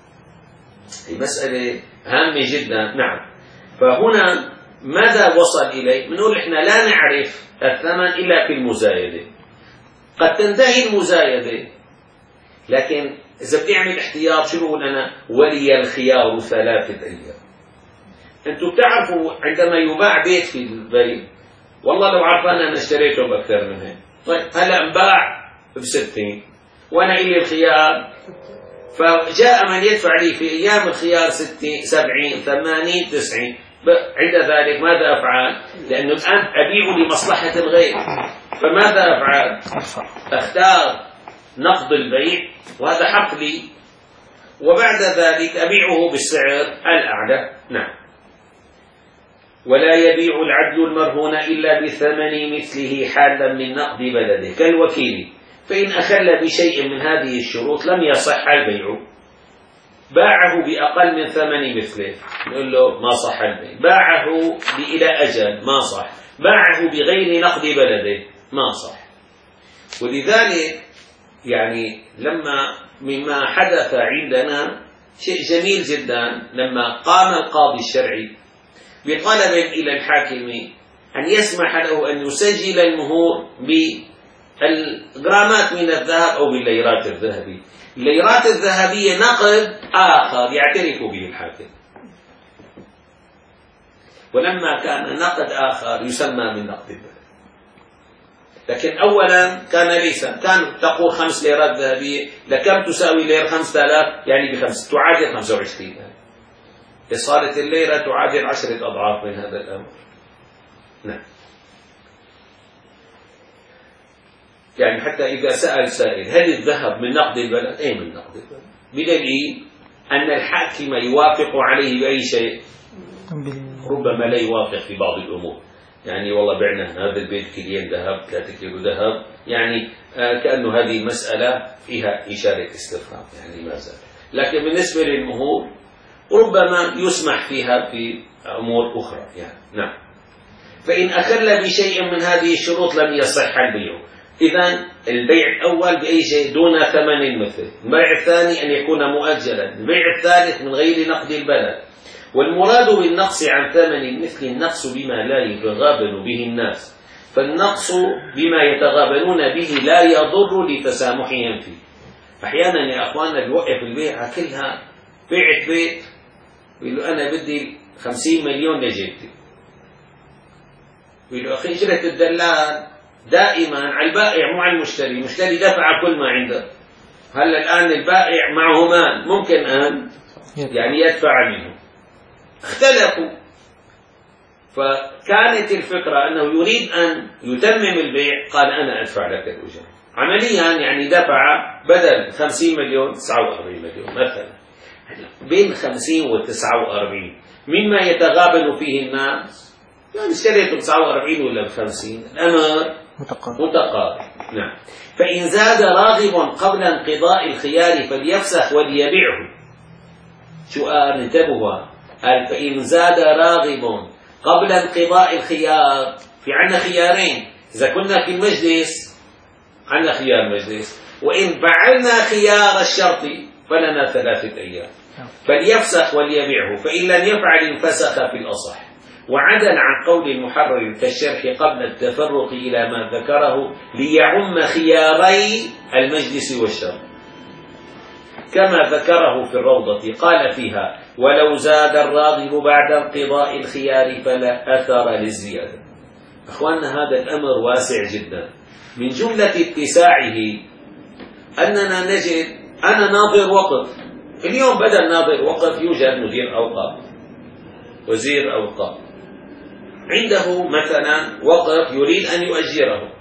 مسألة هامة جدا. نعم. فهنا ماذا وصل إليه؟ بنقول إحنا لا نعرف الثمن إلا في المزايدة. قد تنتهي المزايدة، لكن إذا بتعمل احتياط شنو لنا؟ ولي الخيار ثلاثة أيام. أنتم بتعرفوا عندما يباع بيت في البيت، والله لو عرفنا أنا اشتريته بأكثر من هيك، طيب هلا انباع بستين وأنا إلي الخيار، فجاء من يدفع لي في أيام الخيار ستين سبعين ثمانين تسعين، عند ذلك ماذا أفعل؟ لأنه الآن أبيع لمصلحة الغير، فماذا أفعل؟ أختار نقد البيع وهذا حق لي، وبعد ذلك أبيعه بالسعر الأعلى. نعم. ولا يبيع العبد المرهون إلا بثمن مثله حالا من نقد بلده كالوكيل، فإن أخل بشيء من هذه الشروط لم يصح البيع. باعه بأقل من ثمن مثله نقول له ما صح البيع، باعه إلى أجل ما صح، باعه بغير نقد بلده ما صح. ولذلك يعني لما مما حدث عندنا شيء جميل جدا، لما قام القاضي الشرعي بطلب إلى الحاكم أن يسمح له أن يسجل المهور بالجرامات من الذهب أو بالليرات الذهبية. الليرات الذهبية نقد آخر يعترف به الحاكم، ولما كان نقد آخر يسمى من نقد البلد. لكن أولا كان ليس، كان تقول خمس ليرات ذهبية لكم تساوي لير؟ خمسة آلاف، يعني بخمس تعادل خمسة وعشرين آلاف. صارت الليرة تعادل عشرة أضعاف من هذا الأمر. نعم. يعني حتى إذا سأل سائل هل الذهب من نقد البلد؟ أي من نقد البلد، بدليل أن الحاكم يوافق عليه بأي شيء، ربما لا يوافق في بعض الأمور، يعني والله بعنا هذا البيت كيلين ذهب ثلاثة كيلو ذهب، يعني آه كأنه هذه المسألة فيها إشارة استفهام، يعني ما زال. لكن بالنسبة للمهور ربما يسمح فيها في أمور أخرى يعني. نعم. فإن أخل بشيء من هذه الشروط لم يصح البيع. إذن البيع الأول بأي شيء دون ثمن مثل، البيع الثاني أن يكون مؤجلا، البيع الثالث من غير نقد البلد. والمراد بالنقص عن ثمن مثل النقص بما لا يتغابن به الناس، فالنقص بما يتغابنون به لا يضر لتسامحهم فيه. أحيانا يا أخوانا بيوقف البيع كلها، بيعت بيت بيقول له أنا بدي خمسين مليون لجيبتي، بيقول له أخي أجرة الدلال دائما على البائع مو على المشتري، المشتري دفع كل ما عنده. هلا الآن البائع معه مال ممكن أن يعني يدفع منه، اختلفوا، فكانت الفكرة أنه يريد أن يتمم البيع، قال أنا أدفع لك الأجرة عمليا، يعني دفع بدل خمسين مليون تسعة وأربعين مليون مثلا. بين خمسين وتسعة وأربعين مما يتغابن فيه الناس، يعني اشتريته تسعة وأربعين ولا بخمسين، الأمر متقارب. نعم. فإن زاد راغب قبل انقضاء الخيار فليفسخ وليبيعه. شو قال؟ انتبهوا، قال فإن زاد راغب قبل انقضاء الخيار، في عنا خيارين، إذا كنا في المجلس عنا خيار مجلس، وإن فعلنا خيار الشرط فلنا ثلاثة أيام، فليفسخ وليبيعه، فإن لم يفعل انفسخ في الأصح. وعدل عن قول المحرر كالشرح قبل التفرق إلى ما ذكره ليعم خياري المجلس والشرط، كما ذكره في الروضة، قال فيها ولو زاد الراغب بعد انقضاء الخيار فلا أثر للزيادة. أخواننا هذا الأمر واسع جدا، من جملة اتساعه أننا نجد أنا ناظر وقف، اليوم بدل ناظر وقف يوجد مدير أوقاف، وزير أوقاف، عنده مثلا وقف يريد أن يؤجره،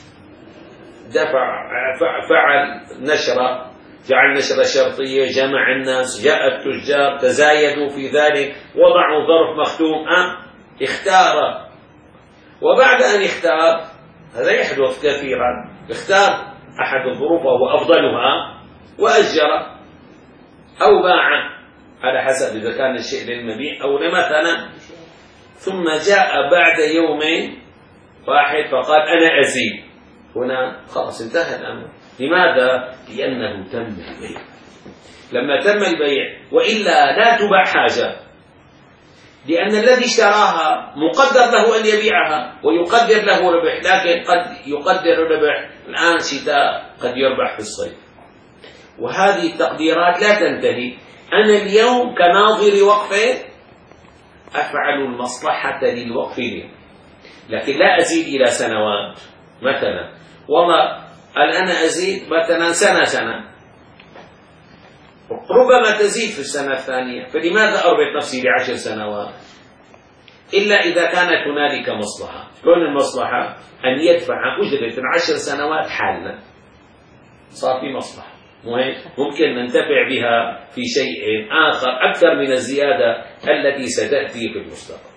دفع فعل نشرة، جعل نشرة شرطية، جمع الناس، جاء التجار تزايدوا في ذلك، وضعوا ظرف مختوم، أم اختار، وبعد أن اختار، هذا يحدث كثيرا، اختار أحد الظروف وهو أفضلها وأجر أو باع على حسب إذا كان الشيء للمبيع أو مثلا، ثم جاء بعد يومين واحد فقال أنا أزيد، هنا خلاص انتهى الأمر. لماذا؟ لأنه تم البيع. لما تم البيع، وإلا لا تباع حاجة، لأن الذي اشتراها مقدر له أن يبيعها ويقدر له ربح، لكن قد يقدر الربح الآن شتاء، قد يربح في الصيف، وهذه التقديرات لا تنتهي. أنا اليوم كناظر وقفة أفعل المصلحة للوقف لي، لكن لا أزيد إلى سنوات. مثلا والله قال أنا أزيد مثلا سنة سنة، ربما تزيد في السنة الثانية، فلماذا أربط نفسي بعشر سنوات؟ إلا إذا كانت هنالك مصلحة. شلون المصلحة؟ أن يدفع أجرة العشر سنوات حالا، صار في مصلحة ممكن ننتفع بها في شيء آخر أكثر من الزيادة التي ستأتي في المستقبل.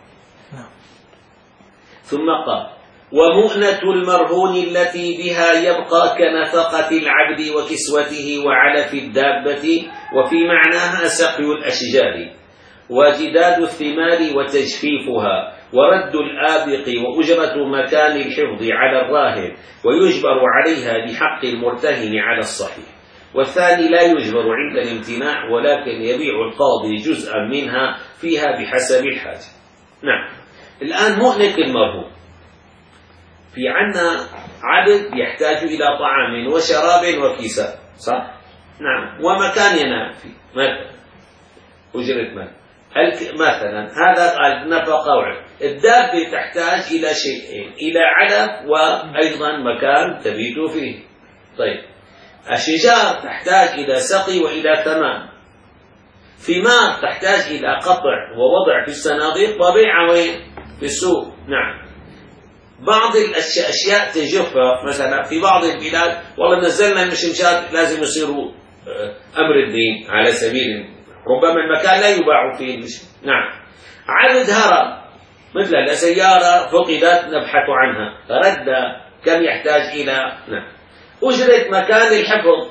ثم قال: ومؤنة المرهون التي بها يبقى كنفقة العبد وكسوته وعلف الدابة، وفي معناها سقي الأشجار وجداد الثمار وتجفيفها ورد الآبق وأجرة مكان الحفظ على الراهن، ويجبر عليها بحق المرتهن على الصحيح. والثاني لا يجبر عند الامتناع، ولكن يبيع القاضي جزءا منها فيها بحسب الحاجة. نعم. الآن مؤنة المرهون، في عنا عبد يحتاج إلى طعام وشراب وكساء، صح؟ نعم. ومكان ينام فيه، مثلا أجرة مال مثلا، هذا قال نفقة وعلف. الدابة تحتاج إلى شيئين: إلى علف وأيضا مكان تبيت فيه. طيب، الشجار تحتاج إلى سقي وإلى ثمن. ثمار تحتاج إلى قطع ووضع في الصناديق وبيع وين؟ في السوق. نعم. بعض الأشياء تجف، مثلا في بعض البلاد والله نزلنا المشمشات لازم يصيروا أمر الدين على سبيل، ربما المكان لا يباع فيه المشم. نعم. عدد هرب، مثل السيارة فقدت نبحث عنها، رد كم يحتاج إلى. نعم. أجرة مكان الحفظ،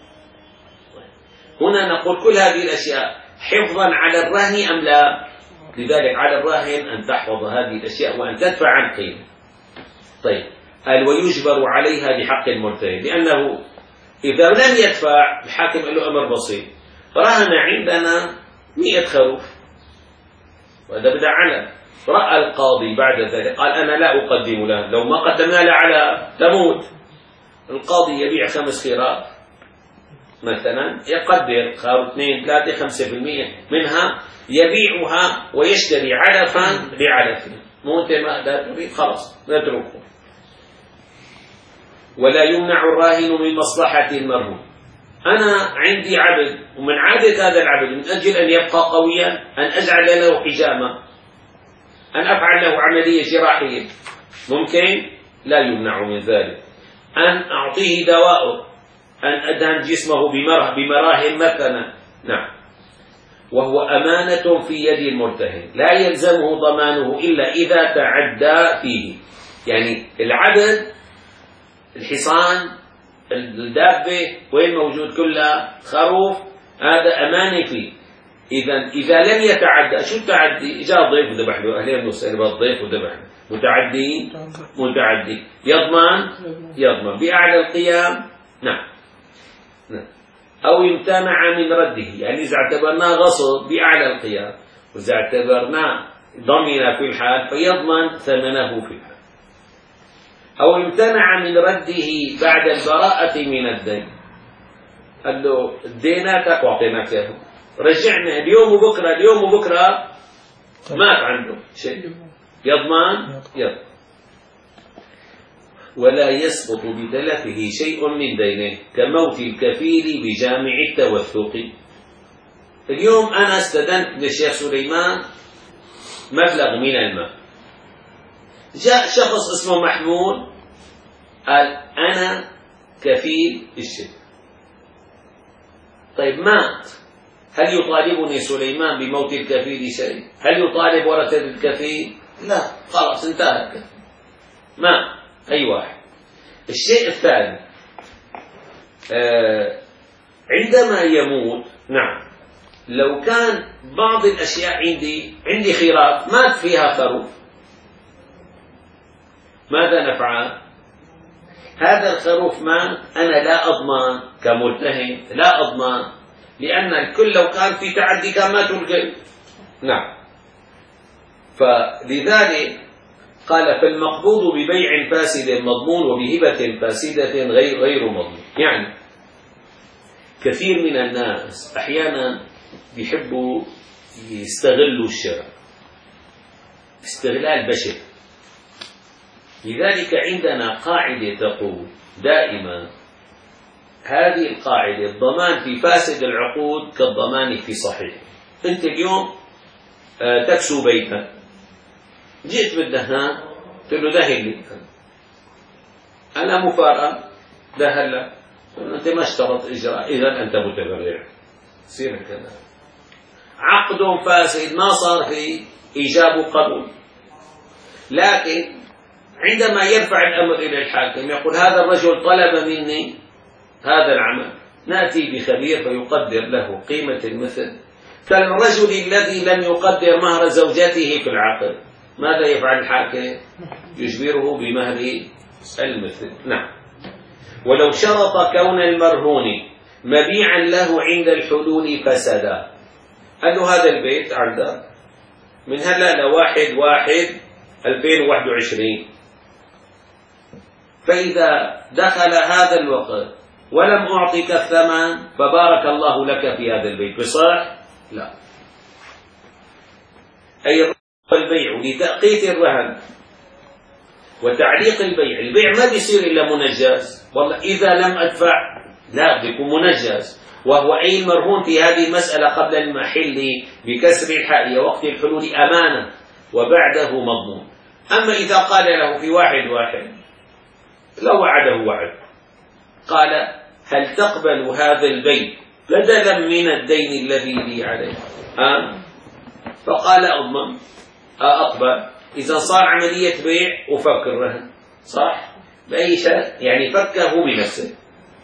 هنا نقول كل هذه الأشياء حفظا على الرهن أم لا؟ لذلك على الراهن أن تحفظ هذه الأشياء وأن تدفع عن قيمة. طيب، قال: ويجبر عليها بحق المرتهن، لأنه إذا لم يدفع الحاكم له أمر بسيط: رهن عندنا مئة خروف وهذا بدأ على، رأى القاضي بعد ذلك قال: أنا لا أقدم له، لو ما قدمنا له على تموت. القاضي يبيع خمس خراف مثلا، يقدر خروف اثنين ثلاثة خمسة في المئة منها، يبيعها ويشتري علفا بعلف. مو أنت ما لا تريد، خلاص نتركه. ولا يمنع الراهن من مصلحة المرهون. أنا عندي عبد، ومن عادة هذا العبد من أجل أن يبقى قويا أن أجعل له حجامة، أن أفعل له عملية جراحية، ممكن لا يمنع من ذلك. أن أعطيه دواء، أن أدهن جسمه بمراهم مثلا. نعم. وهو أمانة في يد المرتهن لا يلزمه ضمانه إلا إذا تعدى فيه. يعني العبد، الحصان، الدابة وين موجود كلها، خروف، هذا أمانة فيه. إذا إذا لم يتعدى، شو التعدي؟ جاء ضيف وذبح له، أهلين وسهلا بالضيف وذبح له. متعدي متعدي يضمن يضمن بأعلى القيام. نعم. نعم. أو يمتنع من رده، يعني إذا اعتبرناه غصب بأعلى القيام، وإذا اعتبرناه ضمن في الحال فيضمن ثمنه في الحال. أو يمتنع من رده بعد البراءة من الدين، قال له ديناتك وأعطيناك إياه، رجعنا اليوم وبكرة، اليوم وبكرة مات عنده شيء، يضمن يضمن. ولا يسقط بتلفه شيء من دينه كموت الكفيل بجامع التوثق. اليوم أنا استدنت للشيخ سليمان مبلغ من المال، جاء شخص اسمه محمود قال: أنا كفيل الشيء. طيب مات، هل يطالبني سليمان بموت الكفيل شيء؟ هل يطالب ورثة الكفيل؟ لا، خلاص انتهت. ما أي واحد. الشيء الثاني، آه عندما يموت، نعم، لو كان بعض الأشياء عندي عندي خراف مات فيها خروف، ماذا نفعل؟ هذا الخروف مات، أنا لا أضمن كمرتهن، لا أضمن، لأن الكل لو كان في تعدي كان مات الكل. نعم. فلذلك قال: فالمقبوض ببيع فاسد مضمون وبهبة فاسدة غير غير مضمون. يعني كثير من الناس أحيانا بيحبوا يستغلوا الشراء استغلال بشع. لذلك عندنا قاعدة تقول: دائما هذه القاعدة، الضمان في فاسد العقود كالضمان في صحيح. أنت اليوم تكسو بيتا، جئت بالدهان قلت له دهن لي، أنا مفارقة دهن لك، أنت ما اشترط إجراء، إذا أنت متبرع. يصير كذا عقد فاسد ما صار فيه إيجاب قبول. لكن عندما يرفع الأمر إلى الحاكم يقول هذا الرجل طلب مني هذا العمل، نأتي بخبير فيقدر له قيمة المثل، كالرجل الذي لم يقدر مهر زوجته في العقد، ماذا يفعل الحاكم؟ يجبره بمهر المثل. نعم. ولو شرط كون المرهون مبيعا له عند الحلول فسدا، قال له هذا البيت عندك من هلا لواحد واحد ألفين وواحد وعشرين، فإذا دخل هذا الوقت ولم أعطيك الثمن فبارك الله لك في هذا البيت، بصح؟ لا. أي البيع لتأقيت الرهن وتعليق البيع، البيع ما بيصير إلا منجز، والله إذا لم أدفع لا بيكون منجز، وهو أي المرهون في هذه المسألة قبل المحل بكسر الحائية وقت الحلول أمانة وبعده مضمون. أما إذا قال له في واحد واحد لو وعده وعد، قال هل تقبل هذا البيت بدلا من الدين الذي لي عليه؟ آه؟ فقال أضمن أقبل. إذا صار عملية بيع وفك الرهن، صح؟ بأي شيء يعني فكه بنفسه.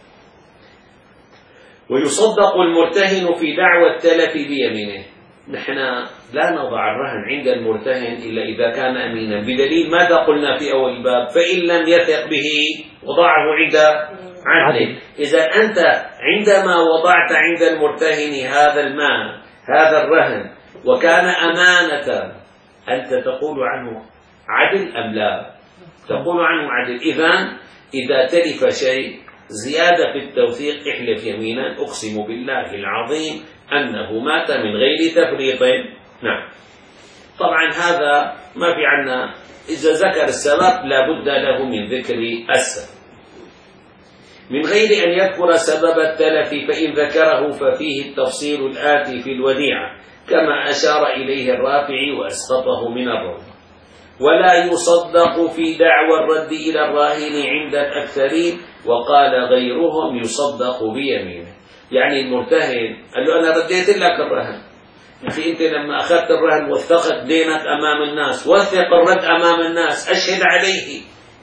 ويصدق المرتهن في دعوى التلف بيمينه. نحن لا نضع الرهن عند المرتهن إلا إذا كان أمينا، بدليل ماذا قلنا في أول الباب؟ فإن لم يثق به وضعه عند عدل. إذا أنت عندما وضعت عند المرتهن هذا المال هذا الرهن وكان أمانة، أنت تقول عنه عدل أم لا؟ تقول عنه عدل. إذن إذا تلف شيء زيادة في التوثيق احلف يمينا أقسم بالله العظيم أنه مات من غير تفريط. نعم. طبعا هذا ما في عنا، إذا ذكر السبب لا بد له من ذكر السبب من غير أن يذكر سبب التلف، فإن ذكره ففيه التفصيل الآتي في الوديعة كما أشار إليه الرافعي وأسقطه من الرد. ولا يصدق في دعوى الرد إلى الراهن عند الأكثرين، وقال غيرهم يصدق بيمينه. يعني المرتهن قال له أنا رديت لك الرهن، يا أخي أنت لما أخذت الرهن وثقت دينك أمام الناس، وثق الرد أمام الناس، أشهد عليه.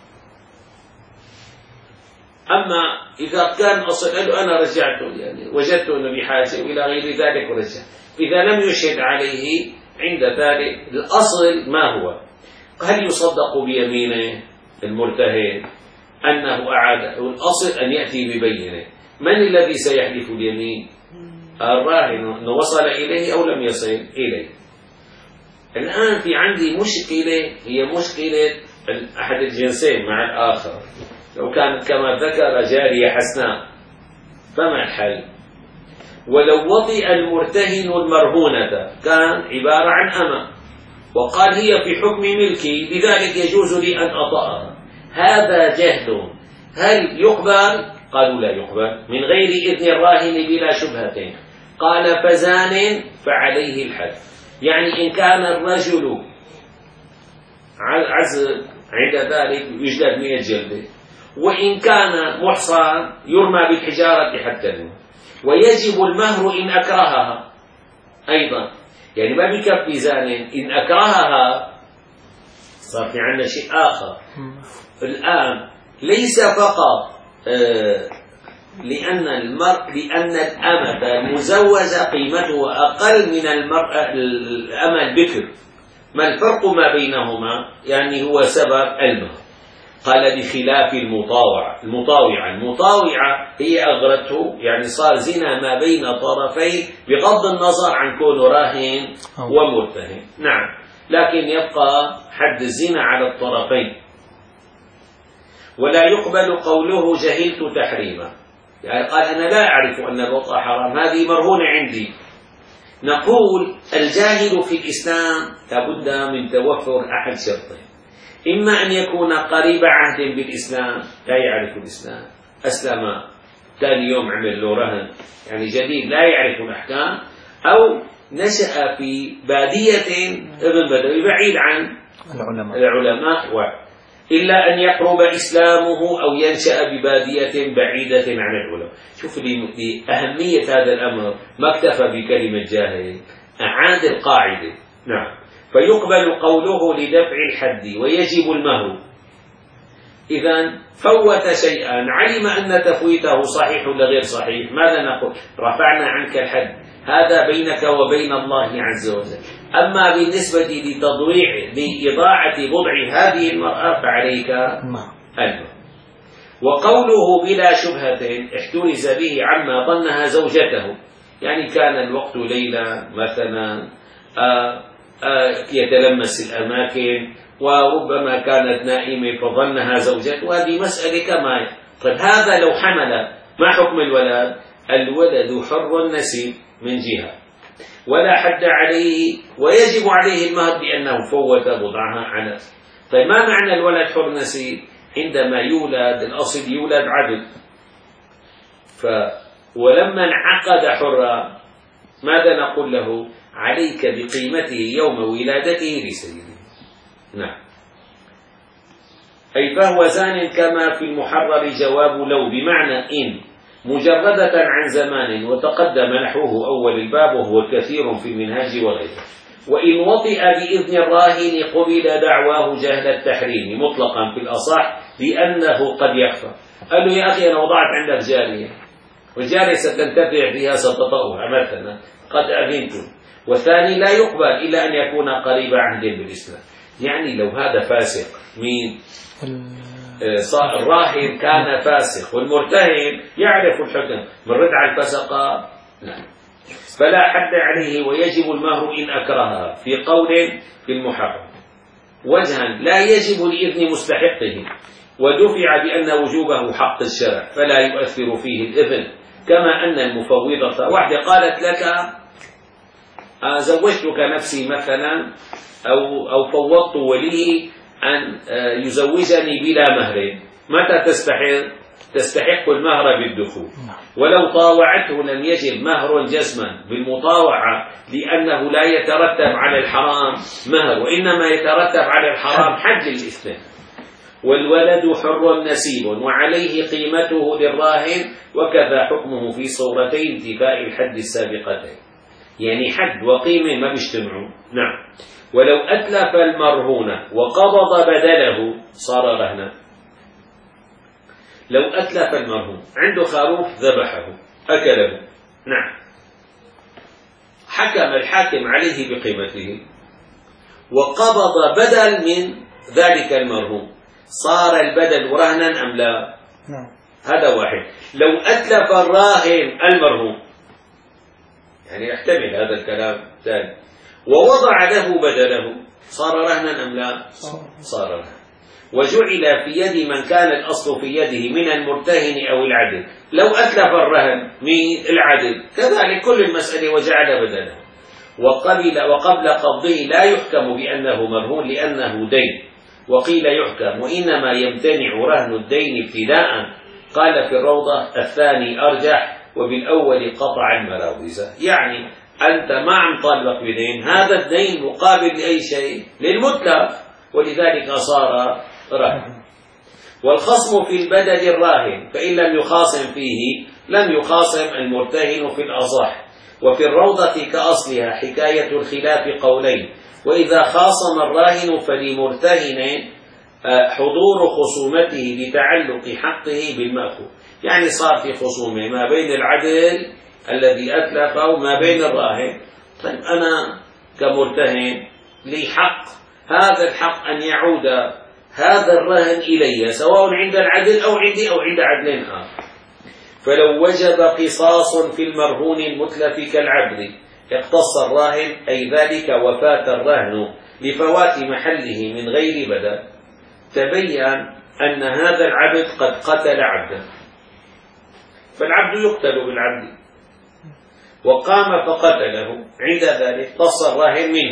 أما إذا كان أصل قال له أنا رجعته، يعني وجدت أنه بحاجة إلى غير ذلك ورجع، إذا لم يشهد عليه عند ذلك الأصل ما هو؟ هل يصدق بيمينه المرتهن أنه أعاد؟ الأصل أن يأتي ببينه. من الذي سيحلف اليمين؟ الراهن، أنه وصل إليه أو لم يصل إليه. الآن في عندي مشكلة، هي مشكلة أحد الجنسين مع الآخر. لو كانت كما ذكر جارية حسناء فما الحل؟ ولو وطئ المرتهن المرهونة كان عبارة عن أمة وقال هي في حكم ملكي لذلك يجوز لي أن أطأها، هذا جهل، هل يقبل؟ قالوا لا يقبل من غير إذن الراهن بلا شبهة. قال فزان فعليه الحد، يعني إن كان الرجل عزل عند ذلك يجلد مئة جلدة، وإن كان محصن يرمى بالحجارة حتى الموت، ويجب المهر إن أكرهها أيضا. يعني ما بكفي زان، إن أكرهها صار في عندنا شيء آخر الآن، ليس فقط آه لأن المرء لأن الأمة المزوجة قيمته أقل من المرأة الأمة البكر، ما الفرق ما بينهما؟ يعني هو سبب المهر. قال بخلاف المطاوعة، المطاوعة المطاوعة هي أغرته، يعني صار زنا ما بين طرفين بغض النظر عن كونه راهن ومرتهن. نعم، لكن يبقى حد الزنا على الطرفين. ولا يقبل قوله جهلت تحريمه، يعني قال أنا لا أعرف أن الوطأ حرام، هذه مرهونة عندي. نقول الجاهل في الإسلام لابد من توفر أحد شرطين، إما أن يكون قريب عهد بالإسلام لا يعرف الإسلام، أسلم ثاني يوم عمل له رهن يعني جديد لا يعرف الأحكام، أو نشأ في بادية ابن بدوي بعيد عن العلماء, العلماء و... إلا أن يقرب إسلامه أو ينشأ ببادية بعيدة عن العلماء. شوف لأهمية هذا الأمر ما اكتفى بكلمة جاهل، أعاد القاعدة. نعم. فيقبل قوله لدفع الحد ويجب المهر. إذن فوت شيئا علم أن تفويته صحيح ولا غير صحيح، ماذا نقول؟ رفعنا عنك الحد، هذا بينك وبين الله عز وجل. أما بالنسبة لتضويع لإضاعة بضع هذه المرأة فعليك المهر. وقوله بلا شبهة احترز به عما ظنها زوجته، يعني كان الوقت ليلة مثلا آآ آآ يتلمس الأماكن وربما كانت نائمة فظنها زوجته، وهذه مسألة كما. طيب هذا لو حمل ما حكم الولد؟ الولد حر نسيب من جهة ولا حد عليه، ويجب عليه المهر بأنه فوت بضعها على. طيب ما معنى الولد حر نسيب؟ عندما يولد الأصل يولد عبد، ف ولما انعقد حرا ماذا نقول له؟ عليك بقيمته يوم ولادته لسيده. نعم. أي فهو زان كما في المحرر جواب لو، بمعنى إن مجردة عن زمان، وتقدم نحوه أول الباب وهو كثير في المنهاج وغيره. وإن وطئ بإذن الراهن قبل دعواه جهل التحريم مطلقا في الأصح لأنه قد يخفى. قال له يا أخي أنا وضعت عندك جارية والجارية ستنتفع فيها ستطأها مثلا قد أذنتم، والثاني لا يقبل إلا أن يكون قريب عهد بالإسلام. يعني لو هذا فاسق، مين؟ الراهن كان فاسق والمرتهن يعرف الحكم، مرد على الفسقة لا، فلا حد عليه ويجب المهر إن أكرهها في قول في المحرم. وجها لا يجب لإذن مستحقه، ودفع بأن وجوبه حق الشرع فلا يؤثر فيه الإذن، كما أن المفوضة واحدة قالت لك زوجتك نفسي مثلا أو أو فوضت ولي أن يزوجني بلا مهر، متى تستحق؟ تستحق المهر بالدخول. ولو طاوعته لم يجب مهر جزما بالمطاوعة، لأنه لا يترتب على الحرام مهر، وإنما يترتب على الحرام حد الإثم. والولد حر نسيب وعليه قيمته للراهن، وكذا حكمه في صورتي انتفاء الحد السابقتين، يعني حد وقيمة ما بيجتمعوا. نعم. ولو أتلف المرهون وقبض بدله صار رهنا. لو أتلف المرهون عنده خروف ذبحه أكله، نعم، حكم الحاكم عليه بقيمته وقبض بدل من ذلك المرهون، صار البدل رهنا أم لا؟ نعم. هذا واحد. لو أتلف الراهن المرهون، يعني يحتمل هذا الكلام ثاني، ووضع له بدله، صار رهنا أم لا؟ صار رهنا. وجعل في يد من كان الأصل في يده من المرتهن أو العدل. لو أتلف الرهن من العدل كذلك كل المسألة وجعل بدله. وقبل وقبل قبضه لا يحكم بأنه مرهون لأنه دين، وقيل يحكم، وإنما يمتنع رهن الدين ابتداء. قال في الروضة الثاني أرجح، وبالأول قطع المراوزة. يعني أنت ما عم طالبك بدين، هذا الدين مقابل لأي شيء للمتلف، ولذلك صار رهن. والخصم في البدل الراهن، فإن لم يخاصم فيه لم يخاصم المرتهن في الأصح. وفي الروضة كأصلها حكاية الخلاف قولين، وإذا خاصم الراهن فلمرتهن حضور خصومته لتعلق حقه بالمأخوذ. يعني صار في خصومة ما بين العدل الذي أتلفه وما بين الراهن. طيب أنا كمرتهن لي حق، هذا الحق أن يعود هذا الرهن إلي سواء عند العدل أو عندي أو عند عدل آخر. فلو وجب قصاص في المرهون المتلف كالعبد اقتص الراهن، أي ذلك وفاة الرهن لفوات محله من غير بدل، تبين أن هذا العبد قد قتل عبدا، فالعبد يقتل بالعبد، وقام فقتله، عند ذلك اقتص الراهن منه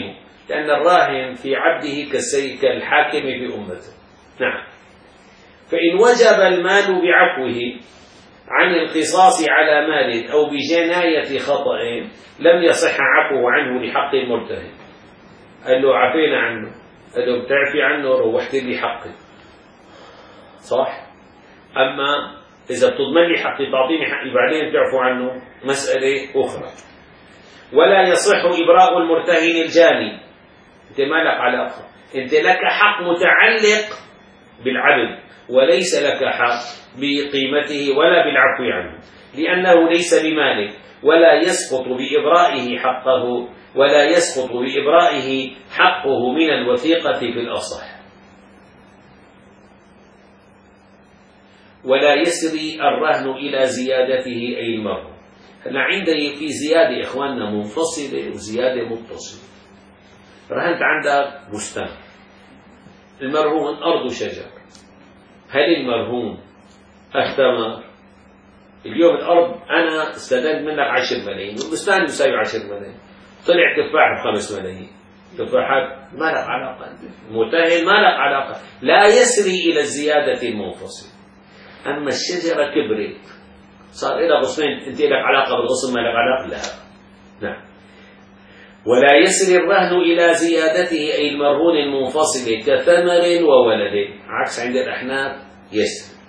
لأن الراهن في عبده كالسيد كالحاكم في أمته. نعم. فإن وجب المال بعفوه عن القصاص على مال أو بجناية خطأ لم يصح عفوه عنه لحق المرتهن. قال له عفينا عنه، قال له بتعفي عنه روحت لي حقي، صح؟ أما إذا بتضمن لي حقي تعطيني حقي بعدين تعفو عنه مسألة أخرى. ولا يصح إبراء المرتهن الجاني. أنت ما لك علاقة، أنت لك حق متعلق بالعبد وليس لك حق بقيمته ولا بالعفو عنه، لأنه ليس بمالك، ولا يسقط بإبرائه حقه ولا يسقط بإبرائه حقه من الوثيقة في الأصح. ولا يسري الرهن إلى زيادته أي المرهون. هلا عندي في زيادة إخواننا منفصلة وزيادة متصلة. رهنت عندك بستان، المرهون أرض وشجر، هل المرهون الثمر؟ اليوم الأرض أنا استدلت منك عشر ملايين والبستان يساوي عشر ملايين، طلع تفاح بخمس ملايين، تفاحات ما لك علاقة، مرتهن ما لك علاقة، لا يسري إلى الزيادة المنفصلة. أما الشجرة كبرت صار لها غصنين، أنت لك علاقة بالغصن ما لك علاقة؟ لا. نعم. ولا يسري الرهن إلى زيادته أي المرهون المنفصل كثمر وولد، عكس عند الأحناف يسري.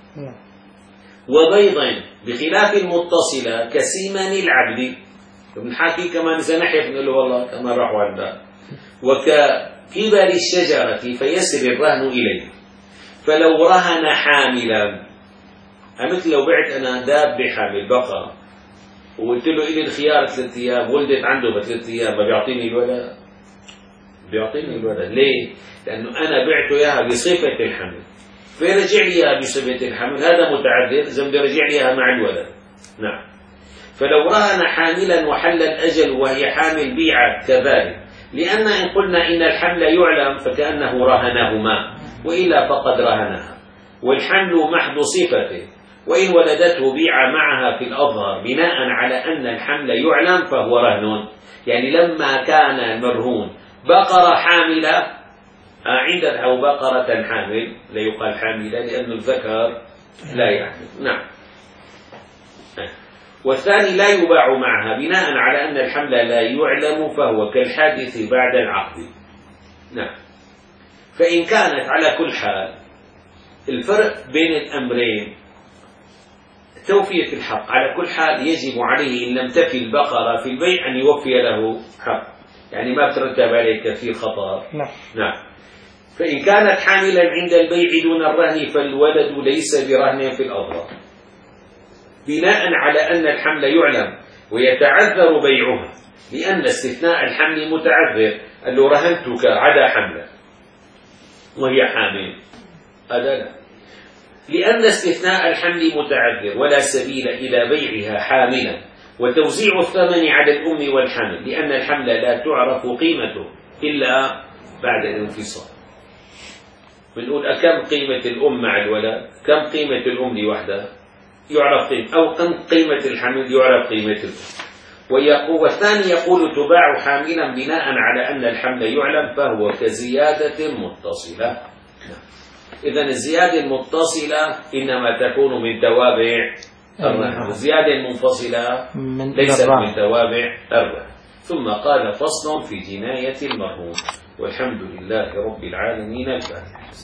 وبيضا بخلاف المتصلة كسيمان العبد، بنحكي كمان إذا نحيف نقول له والله كمان راح والده. وككبر الشجرة فيسري الرهن إليه. فلو رهن حاملا، مثل لو بعت أنا دابة حامل بقرة وقلت له إلي الخيار ثلاث أيام، ولدت عنده بثلاث أيام، ما بيعطيني الولد؟ بيعطيني الولد. ليه؟ لأنه أنا بعته إياها بصفة الحمل، فيرجع لي إياها بصفة الحمل، هذا متعذر، إذا بده يرجع لي إياها مع الولد. نعم. فلو رهن حاملا وحل الأجل وهي حامل بيعت كذلك، لأن إن قلنا إن الحمل يعلم فكأنه رهنهما، وإلا فقد رهنها، والحمل محض صفته، وإن ولدته بيع معها في الأظهر بناء على أن الحمل يعلم فهو رهن. يعني لما كان المرهون بقرة حاملة عندها أو بقرة حامل، لا يقال حاملة لأن الذكر لا يحمل. نعم. والثاني لا يباع معها بناء على أن الحمل لا يعلم فهو كالحادث بعد العقد. نعم. فإن كانت على كل حال الفرق بين الأمرين توفية الحق، على كل حال يجب عليه إن لم تفي البقرة في البيع أن يوفي له حق، يعني ما بترتب عليه كثير خطر. نعم. نعم. فإن كانت حاملا عند البيع دون الرهن فالولد ليس برهن في الأظهر بناء على أن الحمل يعلم ويتعذر بيعها، لأن استثناء الحمل متعذر. قال له رهنتك عدا حمله وهي حامل، هذا لا، لأن استثناء الحمل متعذر ولا سبيل إلى بيعها حاملا وتوزيع الثمن على الأم والحمل، لأن الحمل لا تعرف قيمته إلا بعد الانفصال. بنقول أكم قيمة الأم مع الولد؟ كم قيمة الأم لوحدها؟ يعرف قيمة، أو كم قيمة الحمل يعرف قيمة الأم. ويقول والثاني يقول تباع حاملا بناء على أن الحمل يعلم فهو كزيادة متصلة. إذن الزيادة المتصلة إنما تكون من توابع الرهن، والزيادة المنفصلة ليست من توابع الرهن. ثم قال فصل في جناية المرهون. والحمد لله رب العالمين. الفاتحة.